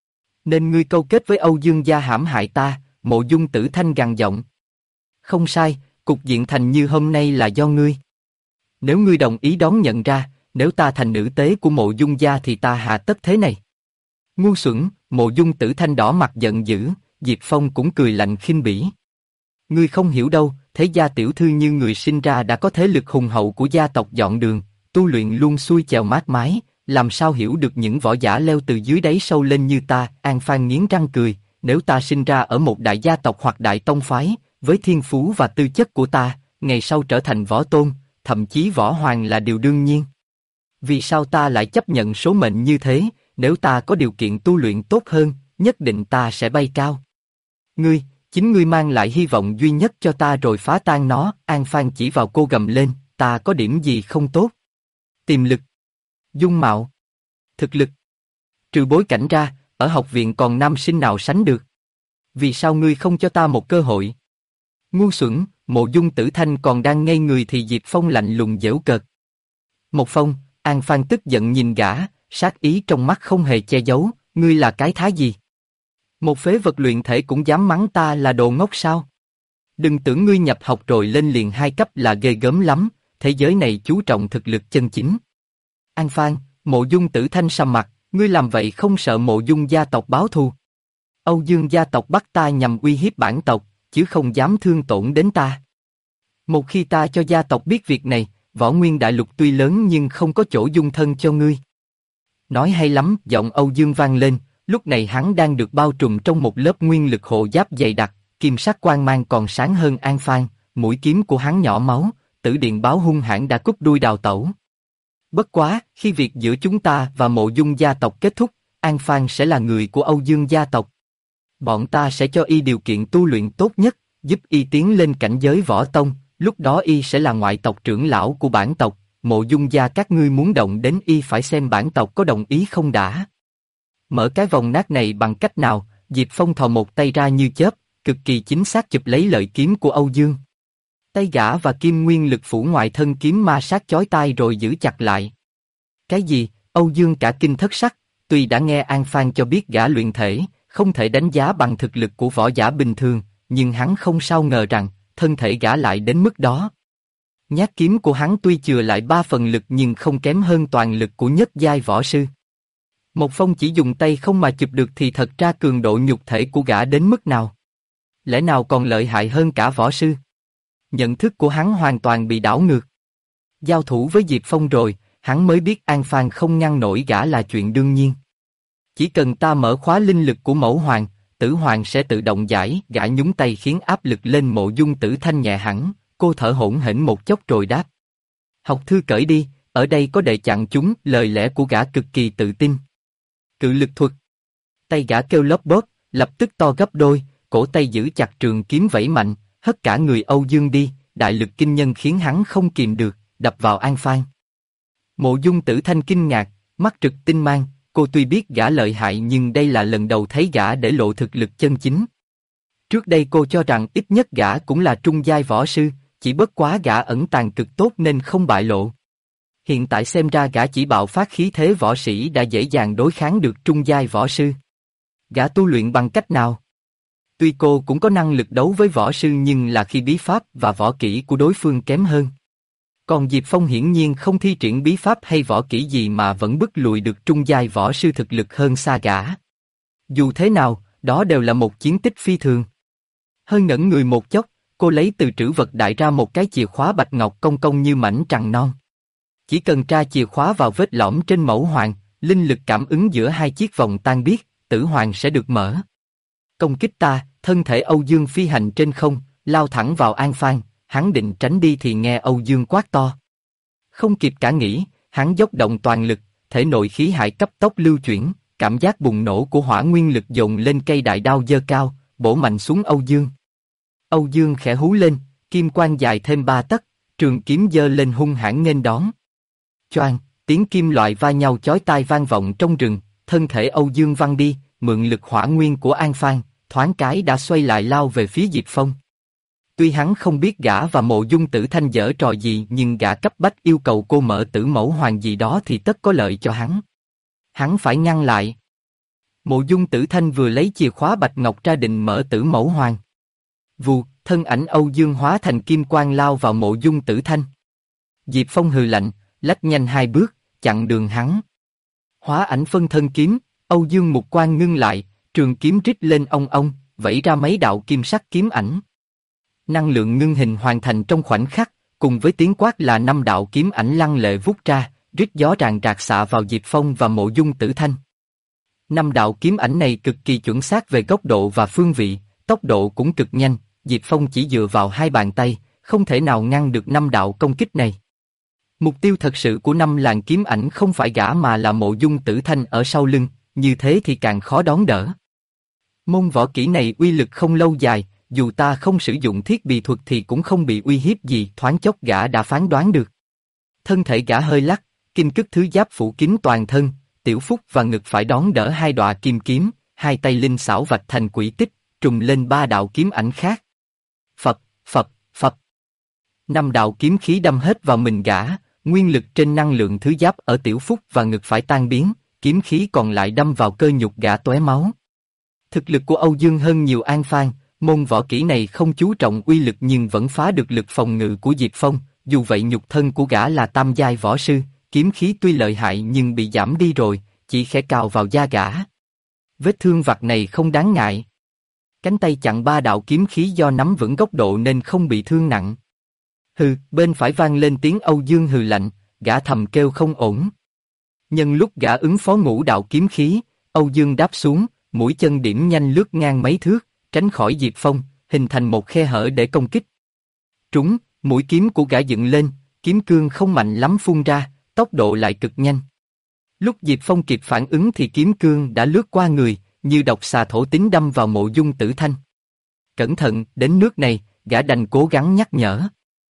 Nên ngươi câu kết với Âu Dương gia hãm hại ta, Mộ Dung Tử Thanh gằn giọng. Không sai, cục diện thành như hôm nay là do ngươi. Nếu ngươi đồng ý đón nhận ra, nếu ta thành nữ tế của Mộ Dung gia thì ta hạ tất thế này. Ngu xuẩn, Mộ Dung Tử Thanh đỏ mặt giận dữ, Diệp Phong cũng cười lạnh khinh bỉ. Ngươi không hiểu đâu, thế gia tiểu thư như người sinh ra đã có thế lực hùng hậu của gia tộc dọn đường, tu luyện luôn xuôi chèo mát mái, làm sao hiểu được những võ giả leo từ dưới đáy sâu lên như ta. An Phan nghiến răng cười, nếu ta sinh ra ở một đại gia tộc hoặc đại tông phái, với thiên phú và tư chất của ta, ngày sau trở thành võ tôn, thậm chí võ hoàng là điều đương nhiên. Vì sao ta lại chấp nhận số mệnh như thế? Nếu ta có điều kiện tu luyện tốt hơn, nhất định ta sẽ bay cao. Chính ngươi mang lại hy vọng duy nhất cho ta rồi phá tan nó. An Phan chỉ vào cô gầm lên, ta có điểm gì không tốt? Tiềm lực, dung mạo, thực lực. Trừ bối cảnh ra, ở học viện còn nam sinh nào sánh được? Vì sao ngươi không cho ta một cơ hội? Ngu xuẩn, Mộ Dung Tử Thanh còn đang ngây người thì Diệp Phong lạnh lùng giễu cợt. Một Phong, An Phan tức giận nhìn gã, sát ý trong mắt không hề che giấu, ngươi là cái thá gì? Một phế vật luyện thể cũng dám mắng ta là đồ ngốc sao? Đừng tưởng ngươi nhập học rồi lên liền 2 cấp là ghê gớm lắm, thế giới này chú trọng thực lực chân chính. An Phan, Mộ Dung Tử Thanh sầm mặt, ngươi làm vậy không sợ Mộ Dung gia tộc báo thù? Âu Dương gia tộc bắt ta nhằm uy hiếp bản tộc, chứ không dám thương tổn đến ta. Một khi ta cho gia tộc biết việc này, Võ Nguyên Đại Lục tuy lớn nhưng không có chỗ dung thân cho ngươi. Nói hay lắm, giọng Âu Dương vang lên, lúc này hắn đang được bao trùm trong một lớp nguyên lực hộ giáp dày đặc, kim sắc quang mang còn sáng hơn An Phan, mũi kiếm của hắn nhỏ máu, Tử Điện Báo hung hãn đã cúp đuôi đào tẩu. Bất quá, khi việc giữa chúng ta và Mộ Dung gia tộc kết thúc, An Phan sẽ là người của Âu Dương gia tộc. Bọn ta sẽ cho y điều kiện tu luyện tốt nhất, giúp y tiến lên cảnh giới võ tông, lúc đó y sẽ là ngoại tộc trưởng lão của bản tộc. Mộ Dung gia các ngươi muốn động đến y phải xem bản tộc có đồng ý không đã. Mở cái vòng nát này bằng cách nào? Diệp Phong thò một tay ra như chớp, cực kỳ chính xác chụp lấy lợi kiếm của Âu Dương. Tay gã và kim nguyên lực phủ ngoại thân kiếm ma sát chói tai rồi giữ chặt lại. Cái gì? Âu Dương cả kinh thất sắc, tuy đã nghe An Phan cho biết gã luyện thể, không thể đánh giá bằng thực lực của võ giả bình thường, nhưng hắn không sao ngờ rằng, thân thể gã lại đến mức đó. Nhát kiếm của hắn tuy chừa lại 3 phần lực nhưng không kém hơn toàn lực của nhất giai võ sư. Một Phong chỉ dùng tay không mà chụp được thì thật ra cường độ nhục thể của gã đến mức nào? Lẽ nào còn lợi hại hơn cả võ sư? Nhận thức của hắn hoàn toàn bị đảo ngược. Giao thủ với Diệp Phong rồi, hắn mới biết An Phan không ngăn nổi gã là chuyện đương nhiên. Chỉ cần ta mở khóa linh lực của Mẫu Hoàng, Tử Hoàng sẽ tự động giải. Gã nhúng tay khiến áp lực lên Mộ Dung Tử Thanh nhẹ hẳn, cô thở hổn hển một chốc rồi đáp. Học thư cởi đi, ở đây có đệ chặn chúng. Lời lẽ của gã cực kỳ tự tin. Cự lực thuật. Tay gã kêu lốp bốp, lập tức to gấp đôi, cổ tay giữ chặt trường kiếm vẫy mạnh, hất cả người Âu Dương đi, đại lực kinh nhân khiến hắn không kìm được, đập vào An Phan. Mộ Dung Tử Thanh kinh ngạc, mắt trực tinh mang, cô tuy biết gã lợi hại nhưng đây là lần đầu thấy gã để lộ thực lực chân chính. Trước đây cô cho rằng ít nhất gã cũng là trung giai võ sư, chỉ bất quá gã ẩn tàng cực tốt nên không bại lộ. Hiện tại xem ra gã chỉ bạo phát khí thế võ sĩ đã dễ dàng đối kháng được trung giai võ sư. Gã tu luyện bằng cách nào? Tuy cô cũng có năng lực đấu với võ sư nhưng là khi bí pháp và võ kỹ của đối phương kém hơn. Còn Diệp Phong hiển nhiên không thi triển bí pháp hay võ kỹ gì mà vẫn bức lùi được trung giai võ sư thực lực hơn xa gã. Dù thế nào, đó đều là một chiến tích phi thường. Hơi ngẩn người một chốc, cô lấy từ trữ vật đại ra một cái chìa khóa bạch ngọc cong cong như mảnh trăng non. Chỉ cần tra chìa khóa vào vết lõm trên mẫu hoàng, linh lực cảm ứng giữa hai chiếc vòng tan biết, tử hoàng sẽ được mở. Công kích ta, thân thể Âu Dương phi hành trên không, lao thẳng vào An Phan, hắn định tránh đi thì nghe Âu Dương quát to. Không kịp cả nghĩ, hắn dốc động toàn lực, thể nội khí hải cấp tốc lưu chuyển, cảm giác bùng nổ của hỏa nguyên lực dồn lên cây đại đao giơ cao, bổ mạnh xuống Âu Dương. Âu Dương khẽ hú lên, kim quang dài thêm 3 tấc, trường kiếm giơ lên hung hãn nghênh đón. Choang, tiếng kim loại va nhau chói tai vang vọng trong rừng, thân thể Âu Dương văng đi, mượn lực hỏa nguyên của An Phan, thoáng cái đã xoay lại lao về phía Diệp Phong. Tuy hắn không biết gã và Mộ Dung Tử Thanh giở trò gì nhưng gã cấp bách yêu cầu cô mở tử mẫu hoàng gì đó thì tất có lợi cho hắn. Hắn phải ngăn lại. Mộ Dung Tử Thanh vừa lấy chìa khóa bạch ngọc ra định mở tử mẫu hoàng. Vù, thân ảnh Âu Dương hóa thành kim quang lao vào Mộ Dung Tử Thanh. Diệp Phong hừ lạnh, lách nhanh 2 bước, chặn đường hắn. Hóa ảnh phân thân kiếm, Âu Dương mục quang ngưng lại, trường kiếm rít lên ong ong, vẫy ra mấy đạo kim sắc kiếm ảnh. Năng lượng ngưng hình hoàn thành trong khoảnh khắc, cùng với tiếng quát là 5 đạo kiếm ảnh lăng lệ vút ra, rít gió ràng rạc xạ vào Diệp Phong và Mộ Dung Tử Thanh. 5 đạo kiếm ảnh này cực kỳ chuẩn xác về góc độ và phương vị, tốc độ cũng cực nhanh, Diệp Phong chỉ dựa vào 2 bàn tay, không thể nào ngăn được 5 đạo công kích này. Mục tiêu thật sự của 5 làn kiếm ảnh không phải gã mà là Mộ Dung Tử Thanh ở sau lưng, như thế thì càng khó đón đỡ. Môn võ kỹ này uy lực không lâu dài, dù ta không sử dụng thiết bị thuật thì cũng không bị uy hiếp gì, thoáng chốc gã đã phán đoán được. Thân thể gã hơi lắc, kim cức thứ giáp phủ kín toàn thân, tiểu phúc và ngực phải đón đỡ 2 đọa kim kiếm, 2 tay linh xảo vạch thành quỹ tích, trùng lên 3 đạo kiếm ảnh khác. Phập, phập, phập. 5 đạo kiếm khí đâm hết vào mình gã, nguyên lực trên năng lượng thứ giáp ở tiểu phúc và ngực phải tan biến, kiếm khí còn lại đâm vào cơ nhục gã tóe máu. Thực lực của Âu Dương hơn nhiều An Phan, môn võ kỹ này không chú trọng uy lực nhưng vẫn phá được lực phòng ngự của Diệp Phong, dù vậy nhục thân của gã là tam giai võ sư, kiếm khí tuy lợi hại nhưng bị giảm đi rồi, chỉ khẽ cào vào da gã. Vết thương vặt này không đáng ngại. Cánh tay chặn 3 đạo kiếm khí do nắm vững góc độ nên không bị thương nặng. Hừ, bên phải vang lên tiếng Âu Dương hừ lạnh, gã thầm kêu không ổn. Nhân lúc gã ứng phó ngũ đạo kiếm khí, Âu Dương đáp xuống, mũi chân điểm nhanh lướt ngang mấy thước, tránh khỏi Diệp Phong, hình thành một khe hở để công kích. Trúng, mũi kiếm của gã dựng lên, kiếm cương không mạnh lắm phun ra, tốc độ lại cực nhanh. Lúc Diệp Phong kịp phản ứng thì kiếm cương đã lướt qua người, như độc xà thổ tính đâm vào Mộ Dung Tử Thanh. Cẩn thận, đến nước này, gã đành cố gắng nhắc nhở.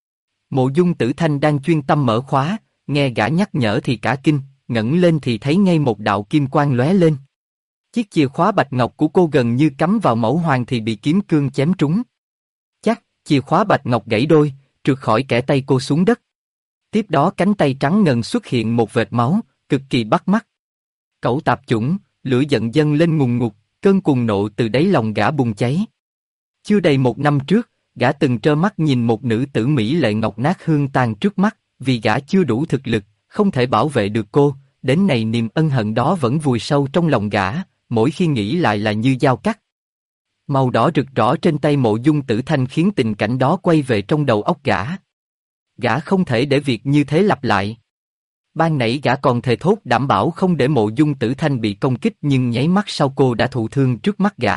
Mộ Dung Tử Thanh đang chuyên tâm mở khóa, nghe gã nhắc nhở thì cả kinh, ngẩng lên thì thấy ngay một đạo kim quang lóe lên. Chiếc chìa khóa bạch ngọc của cô gần như cắm vào mẫu hoàng thì bị kiếm cương chém trúng. Chắc, chìa khóa bạch ngọc gãy đôi, trượt khỏi kẽ tay cô xuống đất. Tiếp đó cánh tay trắng ngần xuất hiện một vệt máu, cực kỳ bắt mắt. Cẩu tạp chủng, lửa giận dâng lên ngùn ngụt, cơn cuồng nộ từ đáy lòng gã bùng cháy. Chưa đầy 1 năm trước, gã từng trơ mắt nhìn một nữ tử mỹ lệ ngọc nát hương tàn trước mắt, vì gã chưa đủ thực lực, không thể bảo vệ được cô, đến nay niềm ân hận đó vẫn vùi sâu trong lòng gã, mỗi khi nghĩ lại là như dao cắt. Màu đỏ rực rõ trên tay Mộ Dung Tử Thanh khiến tình cảnh đó quay về trong đầu óc gã. Gã không thể để việc như thế lặp lại. Ban nãy gã còn thề thốt đảm bảo không để Mộ Dung Tử Thanh bị công kích nhưng nháy mắt sau cô đã thụ thương trước mắt gã.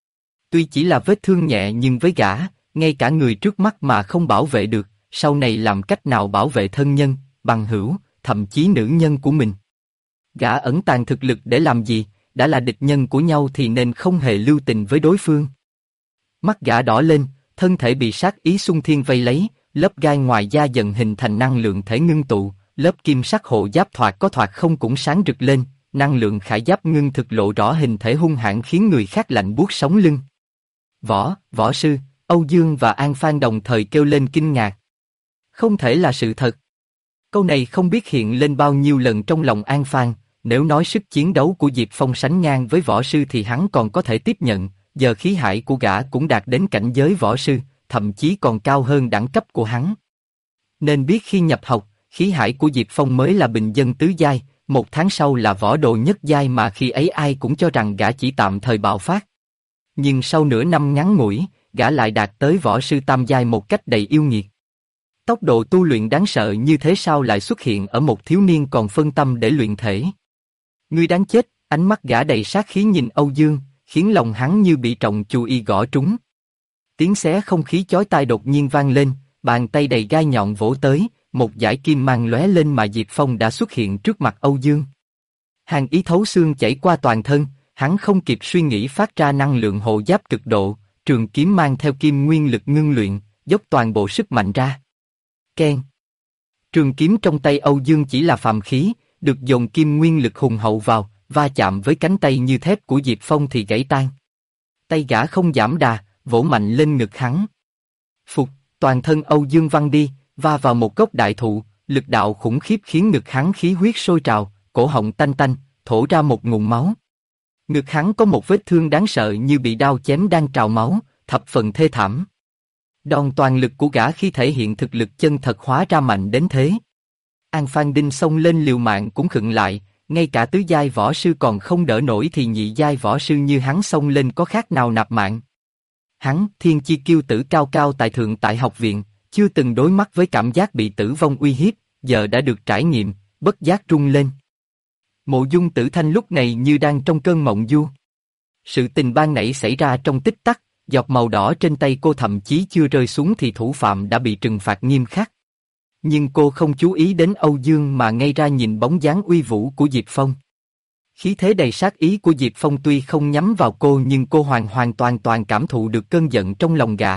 Tuy chỉ là vết thương nhẹ nhưng với gã, ngay cả người trước mắt mà không bảo vệ được, sau này làm cách nào bảo vệ thân nhân, bằng hữu, thậm chí nữ nhân của mình. Gã ẩn tàng thực lực để làm gì, đã là địch nhân của nhau thì nên không hề lưu tình với đối phương. Mắt gã đỏ lên, thân thể bị sát ý xung thiên vây lấy, lớp gai ngoài da dần hình thành năng lượng thể ngưng tụ, lớp kim sắc hộ giáp thoạt có thoạt không cũng sáng rực lên, năng lượng khải giáp ngưng thực lộ rõ hình thể hung hãn khiến người khác lạnh buốt sống lưng. Võ sư, Âu Dương và An Phan đồng thời kêu lên kinh ngạc. Không thể là sự thật. Câu này không biết hiện lên bao nhiêu lần trong lòng An Phan, nếu nói sức chiến đấu của Diệp Phong sánh ngang với võ sư thì hắn còn có thể tiếp nhận, giờ khí hải của gã cũng đạt đến cảnh giới võ sư, thậm chí còn cao hơn đẳng cấp của hắn. Nên biết khi nhập học, khí hải của Diệp Phong mới là bình dân tứ giai, 1 tháng sau là võ đồ nhất giai mà khi ấy ai cũng cho rằng gã chỉ tạm thời bạo phát. Nhưng sau nửa năm ngắn ngủi, gã lại đạt tới võ sư tam giai một cách đầy yêu nghiệt. Tốc độ tu luyện đáng sợ như thế sao lại xuất hiện ở một thiếu niên còn phân tâm để luyện thể. Ngươi đáng chết, ánh mắt gã đầy sát khí nhìn Âu Dương, khiến lòng hắn như bị trọng chù y gõ trúng. Tiếng xé không khí chói tai đột nhiên vang lên, bàn tay đầy gai nhọn vỗ tới, một dải kim mang lóe lên mà Diệp Phong đã xuất hiện trước mặt Âu Dương. Hàn ý thấu xương chảy qua toàn thân, hắn không kịp suy nghĩ phát ra năng lượng hộ giáp cực độ, trường kiếm mang theo kim nguyên lực ngưng luyện, dốc toàn bộ sức mạnh ra. Keng. Trường kiếm trong tay Âu Dương chỉ là phàm khí, được dồn kim nguyên lực hùng hậu vào, va chạm với cánh tay như thép của Diệp Phong thì gãy tan. Tay gã không giảm đà, vỗ mạnh lên ngực hắn. Phục, toàn thân Âu Dương văng đi, va vào một gốc đại thụ, lực đạo khủng khiếp khiến ngực hắn khí huyết sôi trào, cổ họng tanh tanh, thổ ra một ngụm máu. Ngực hắn có một vết thương đáng sợ như bị đao chém đang trào máu, thập phần thê thảm. Đòn toàn lực của gã khi thể hiện thực lực chân thật hóa ra mạnh đến thế. An Phan Đinh xông lên liều mạng cũng khựng lại, ngay cả tứ giai võ sư còn không đỡ nổi thì nhị giai võ sư như hắn xông lên có khác nào nạp mạng. Hắn, thiên chi kiêu tử cao cao tại thượng tại học viện, chưa từng đối mặt với cảm giác bị tử vong uy hiếp, giờ đã được trải nghiệm, bất giác rung lên. Mộ Dung Tử Thanh lúc này như đang trong cơn mộng du. Sự tình ban nãy xảy ra trong tích tắc, giọt màu đỏ trên tay cô thậm chí chưa rơi xuống thì thủ phạm đã bị trừng phạt nghiêm khắc. Nhưng cô không chú ý đến Âu Dương mà ngay ra nhìn bóng dáng uy vũ của Diệp Phong. Khí thế đầy sát ý của Diệp Phong tuy không nhắm vào cô nhưng cô hoàn toàn cảm thụ được cơn giận trong lòng gã.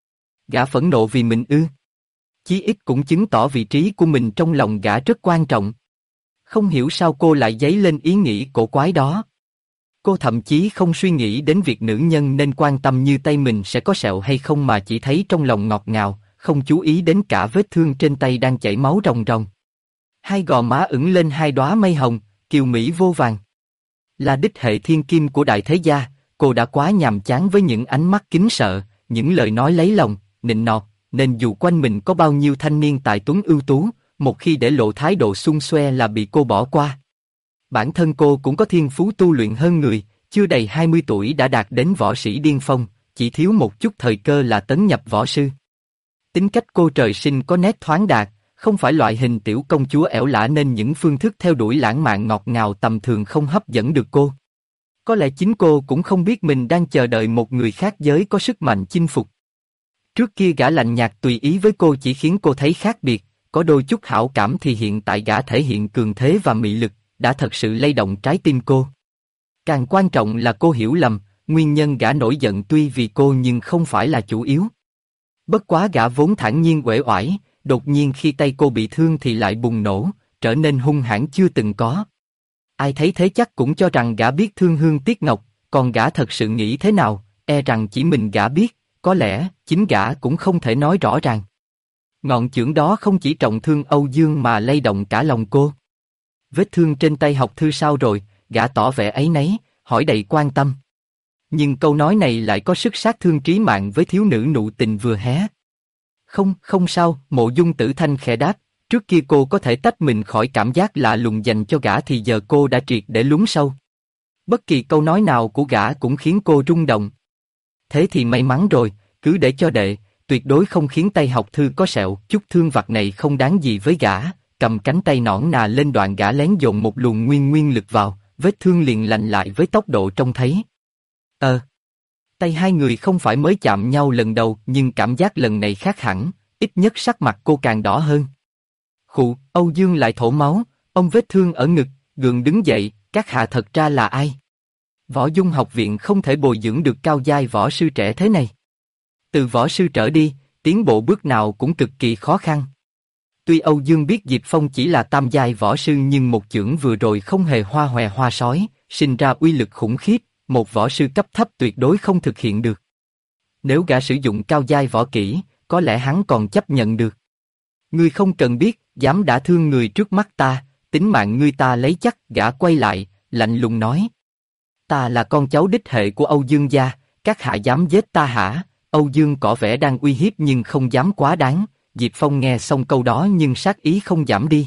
Gã phẫn nộ vì mình ư? Chí ít cũng chứng tỏ vị trí của mình trong lòng gã rất quan trọng. Không hiểu sao cô lại dấy lên ý nghĩ cổ quái đó. Cô thậm chí không suy nghĩ đến việc nữ nhân nên quan tâm như tay mình sẽ có sẹo hay không mà chỉ thấy trong lòng ngọt ngào, không chú ý đến cả vết thương trên tay đang chảy máu ròng ròng. Hai gò má ửng lên hai đóa mây hồng, kiều mỹ vô vàng. Là đích hệ thiên kim của đại thế gia, cô đã quá nhàm chán với những ánh mắt kính sợ, những lời nói lấy lòng, nịnh nọt, nên dù quanh mình có bao nhiêu thanh niên tài tuấn ưu tú, một khi để lộ thái độ xung xoe là bị cô bỏ qua. Bản thân cô cũng có thiên phú tu luyện hơn người, chưa đầy 20 tuổi đã đạt đến võ sĩ điên phong, chỉ thiếu một chút thời cơ là tấn nhập võ sư. Tính cách cô trời sinh có nét thoáng đạt, không phải loại hình tiểu công chúa ẻo lả nên những phương thức theo đuổi lãng mạn ngọt ngào tầm thường không hấp dẫn được cô. Có lẽ chính cô cũng không biết mình đang chờ đợi một người khác giới có sức mạnh chinh phục. Trước kia gã lạnh nhạt tùy ý với cô chỉ khiến cô thấy khác biệt, có đôi chút hảo cảm thì hiện tại gã thể hiện cường thế và mị lực, đã thật sự lay động trái tim cô. Càng quan trọng là cô hiểu lầm, nguyên nhân gã nổi giận tuy vì cô nhưng không phải là chủ yếu. Bất quá gã vốn thản nhiên uể oải, đột nhiên khi tay cô bị thương thì lại bùng nổ, trở nên hung hãn chưa từng có. Ai thấy thế chắc cũng cho rằng gã biết thương Hương Tiếc Ngọc, còn gã thật sự nghĩ thế nào, e rằng chỉ mình gã biết, có lẽ chính gã cũng không thể nói rõ ràng. Ngọn chưởng đó không chỉ trọng thương Âu Dương mà lay động cả lòng cô. Vết thương trên tay học thư sao rồi, gã tỏ vẻ áy náy, hỏi đầy quan tâm. Nhưng câu nói này lại có sức sát thương trí mạng với thiếu nữ nụ tình vừa hé. Không sao, Mộ Dung Tử Thanh khẽ đáp, trước kia cô có thể tách mình khỏi cảm giác lạ lùng dành cho gã thì giờ cô đã triệt để lún sâu. Bất kỳ câu nói nào của gã cũng khiến cô rung động. Thế thì may mắn rồi, cứ để cho đệ, tuyệt đối không khiến tay học thư có sẹo, chút thương vặt này không đáng gì với gã, cầm cánh tay nõn nà lên đoạn gã lén dồn một luồng nguyên lực vào, vết thương liền lành lại với tốc độ trông thấy. Tay hai người không phải mới chạm nhau lần đầu nhưng cảm giác lần này khác hẳn, ít nhất sắc mặt cô càng đỏ hơn. Khụ, Âu Dương lại thổ máu, ông vết thương ở ngực, gượng đứng dậy, các hạ thật ra là ai? Võ Dung học viện không thể bồi dưỡng được cao giai võ sư trẻ thế này. Từ võ sư trở đi, tiến bộ bước nào cũng cực kỳ khó khăn. Tuy Âu Dương biết Diệp Phong chỉ là tam giai võ sư nhưng một chưởng vừa rồi không hề hoa hòe hoa sói, sinh ra uy lực khủng khiếp, một võ sư cấp thấp tuyệt đối không thực hiện được. Nếu gã sử dụng cao giai võ kỹ, có lẽ hắn còn chấp nhận được. Ngươi không cần biết, dám đả thương người trước mắt ta, tính mạng ngươi ta lấy chắc. Gã quay lại, lạnh lùng nói. Ta là con cháu đích hệ của Âu Dương gia, các hạ dám giết ta hả? Âu Dương có vẻ đang uy hiếp nhưng không dám quá đáng. Diệp Phong nghe xong câu đó nhưng sát ý không giảm đi.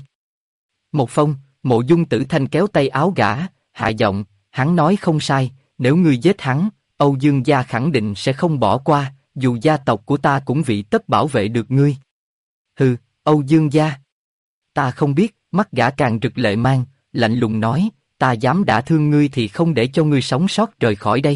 Một Phong, Mộ Dung Tử Thanh kéo tay áo gã, hạ giọng, hắn nói không sai, nếu ngươi giết hắn, Âu Dương gia khẳng định sẽ không bỏ qua, dù gia tộc của ta cũng vị tất bảo vệ được ngươi. Hừ, Âu Dương gia. Ta không biết, mắt gã càng rực lệ mang, lạnh lùng nói, ta dám đả thương ngươi thì không để cho ngươi sống sót rời khỏi đây.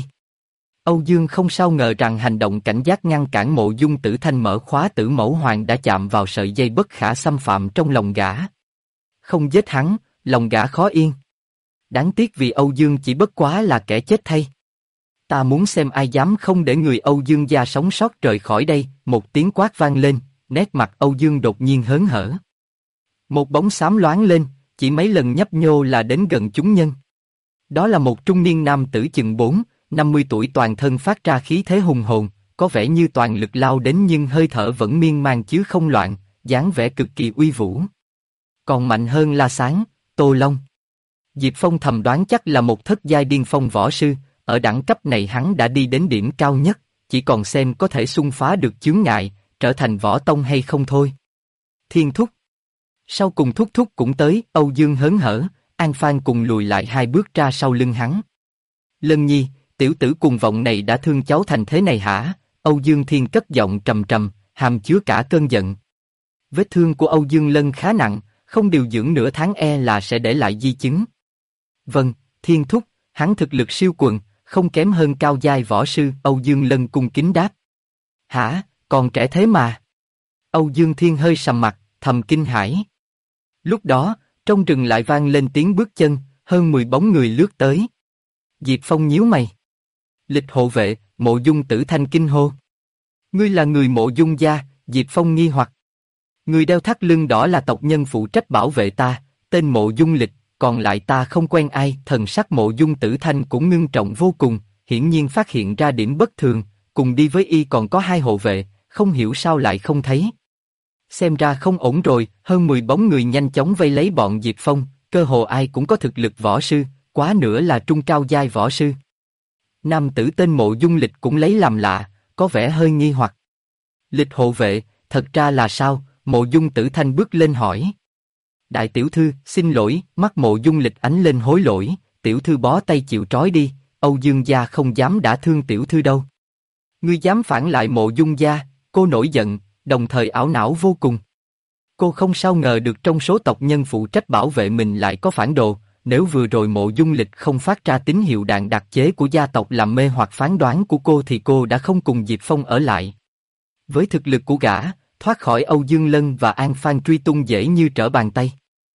Âu Dương không sao ngờ rằng hành động cảnh giác ngăn cản Mộ Dung Tử Thanh mở khóa Tử Mẫu Hoàng đã chạm vào sợi dây bất khả xâm phạm trong lòng gã. Không giết hắn, lòng gã khó yên. Đáng tiếc vì Âu Dương chỉ bất quá là kẻ chết thay. Ta muốn xem ai dám không để người Âu Dương gia sống sót rời khỏi đây. Một tiếng quát vang lên, nét mặt Âu Dương đột nhiên hớn hở. Một bóng xám loáng lên, chỉ mấy lần nhấp nhô là đến gần chúng nhân. Đó là một trung niên nam tử chừng 40-50 tuổi, toàn thân phát ra khí thế hùng hồn, có vẻ như toàn lực lao đến nhưng hơi thở vẫn miên man chứ không loạn, dáng vẻ cực kỳ uy vũ. Còn mạnh hơn La Sáng, Tô Long. Diệp Phong thầm đoán chắc là một thất giai điên phong võ sư, ở đẳng cấp này hắn đã đi đến điểm cao nhất, chỉ còn xem có thể xung phá được chướng ngại, trở thành võ tông hay không thôi. Thiên Thúc. Sau cùng Thúc Thúc cũng tới, Âu Dương hớn hở, An Phan cùng lùi lại 2 bước ra sau lưng hắn. Lân Nhi, tiểu tử cuồng vọng này đã thương cháu thành thế này hả? Âu Dương Thiên cất giọng trầm trầm, hàm chứa cả cơn giận. Vết thương của Âu Dương Lân khá nặng, không điều dưỡng nửa tháng e là sẽ để lại di chứng. Vâng, Thiên Thúc, hắn thực lực siêu quần, không kém hơn cao giai võ sư. Âu Dương Lân cung kính đáp. Hả, còn trẻ thế mà. Âu Dương Thiên hơi sầm mặt, thầm kinh hãi. Lúc đó, trong rừng lại vang lên tiếng bước chân, hơn 10 bóng người lướt tới. Diệp Phong nhíu mày. Lịch hộ vệ, Mộ Dung Tử Thanh kinh hô. Ngươi là người Mộ Dung gia? Diệp Phong nghi hoặc. Người đeo thắt lưng đỏ là tộc nhân phụ trách bảo vệ ta, tên Mộ Dung Lịch, còn lại ta không quen ai. Thần sắc Mộ Dung Tử Thanh cũng ngưng trọng vô cùng, hiển nhiên phát hiện ra điểm bất thường, cùng đi với y còn có 2 hộ vệ, không hiểu sao lại không thấy. Xem ra không ổn rồi, hơn 10 bóng người nhanh chóng vây lấy bọn Diệp Phong, cơ hồ ai cũng có thực lực võ sư, quá nữa là trung cao giai võ sư. Nam tử tên Mộ Dung Lịch cũng lấy làm lạ, có vẻ hơi nghi hoặc. Lịch hộ vệ, thật ra là sao? Mộ Dung Tử Thanh bước lên hỏi. Đại tiểu thư, xin lỗi, mắt Mộ Dung Lịch ánh lên hối lỗi, tiểu thư bó tay chịu trói đi, Âu Dương gia không dám đả thương tiểu thư đâu. Ngươi dám phản lại Mộ Dung gia? Cô nổi giận, đồng thời ảo não vô cùng. Cô không sao ngờ được trong số tộc nhân phụ trách bảo vệ mình lại có phản đồ, nếu vừa rồi Mộ Dung Lịch không phát ra tín hiệu đạn đặc chế của gia tộc làm mê hoặc phán đoán của cô thì cô đã không cùng Diệp Phong ở lại. Với thực lực của gã, thoát khỏi Âu Dương Lân và An Phan truy tung dễ như trở bàn tay.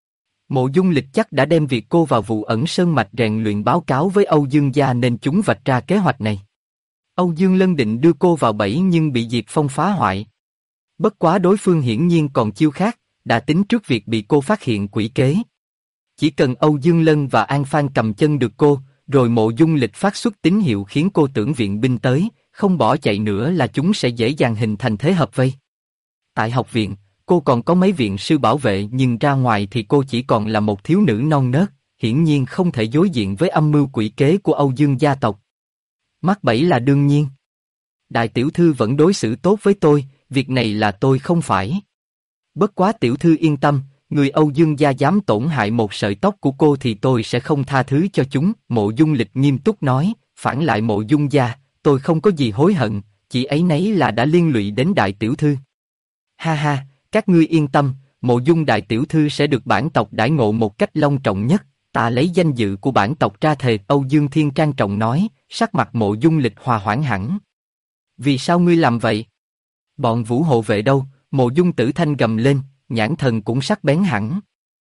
Mộ Dung Lịch chắc đã đem việc cô vào vụ ẩn sơn mạch rèn luyện báo cáo với Âu Dương gia nên chúng vạch ra kế hoạch này. Âu Dương Lân định đưa cô vào bẫy nhưng bị Diệp Phong phá hoại. Bất quá đối phương hiển nhiên còn chiêu khác, đã tính trước việc bị cô phát hiện quỷ kế. Chỉ cần Âu Dương Lân và An Phan cầm chân được cô, rồi Mộ Dung Lịch phát xuất tín hiệu khiến cô tưởng viện binh tới, không bỏ chạy nữa là chúng sẽ dễ dàng hình thành thế hợp vây. Tại học viện, cô còn có mấy viện sư bảo vệ nhưng ra ngoài thì cô chỉ còn là một thiếu nữ non nớt, hiển nhiên không thể đối diện với âm mưu quỷ kế của Âu Dương gia tộc. Mắc bẫy là đương nhiên. Đại tiểu thư vẫn đối xử tốt với tôi, việc này là tôi không phải. Bất quá tiểu thư yên tâm, người Âu Dương gia dám tổn hại một sợi tóc của cô thì tôi sẽ không tha thứ cho chúng. Mộ Dung Lịch nghiêm túc nói, phản lại Mộ Dung gia, tôi không có gì hối hận, chỉ ấy nấy là đã liên lụy đến đại tiểu thư. Ha ha, các ngươi yên tâm, Mộ Dung đại tiểu thư sẽ được bản tộc đãi ngộ một cách long trọng nhất, ta lấy danh dự của bản tộc ra thề. Âu Dương Thiên trang trọng nói, sắc mặt Mộ Dung Lịch hòa hoãn hẳn. Vì sao ngươi làm vậy? Bọn Vũ hộ vệ đâu? Mộ Dung Tử Thanh gầm lên, nhãn thần cũng sắc bén hẳn.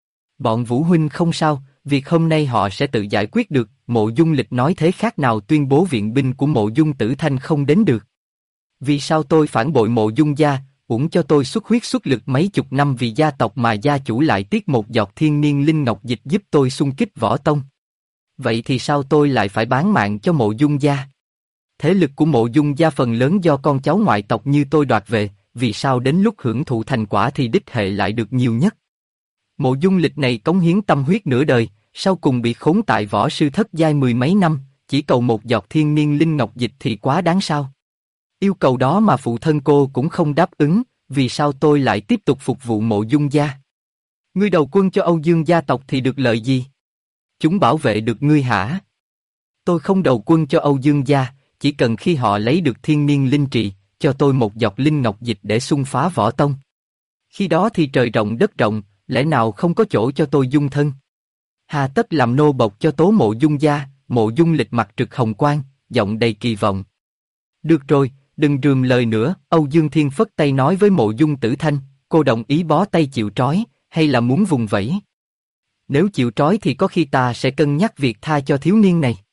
Bọn Vũ huynh không sao, việc hôm nay họ sẽ tự giải quyết được. Mộ Dung Lịch nói thế khác nào tuyên bố viện binh của Mộ Dung Tử Thanh không đến được. Vì sao tôi phản bội Mộ Dung gia, uổng cho tôi xuất huyết xuất lực mấy chục năm vì gia tộc mà gia chủ lại tiếc một giọt thiên niên linh ngọc dịch giúp tôi xung kích võ tông. Vậy thì sao tôi lại phải bán mạng cho Mộ Dung gia? Thế lực của Mộ Dung gia phần lớn do con cháu ngoại tộc như tôi đoạt về, vì sao đến lúc hưởng thụ thành quả thì đích hệ lại được nhiều nhất? Mộ Dung Lịch này cống hiến tâm huyết nửa đời, sau cùng bị khốn tại võ sư thất giai mười mấy năm, chỉ cầu một giọt thiên niên linh ngọc dịch thì quá đáng sao? Yêu cầu đó mà phụ thân cô cũng không đáp ứng, vì sao tôi lại tiếp tục phục vụ Mộ Dung gia? Ngươi đầu quân cho Âu Dương gia tộc thì được lợi gì? Chúng bảo vệ được ngươi hả? Tôi không đầu quân cho Âu Dương gia, chỉ cần khi họ lấy được thiên niên linh trì, cho tôi một giọt linh ngọc dịch để xung phá võ tông. Khi đó thì trời rộng đất rộng, lẽ nào không có chỗ cho tôi dung thân? Hà tất làm nô bộc cho Tố Mộ Dung gia? Mộ Dung Lịch mặt trực hồng quang, giọng đầy kỳ vọng. Được rồi, đừng rườm lời nữa. Âu Dương Thiên phất tay nói với Mộ Dung Tử Thanh, cô đồng ý bó tay chịu trói, hay là muốn vùng vẫy? Nếu chịu trói thì có khi ta sẽ cân nhắc việc tha cho thiếu niên này.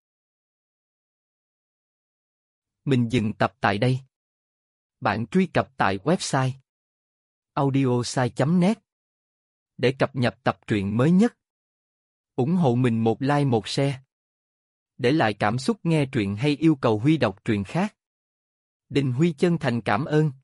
Mình dừng tập tại đây. Bạn truy cập tại website audiosai.net để cập nhật tập truyện mới nhất. Ủng hộ mình một like một share. Để lại cảm xúc nghe truyện hay yêu cầu Huy đọc truyện khác. Đình Huy chân thành cảm ơn.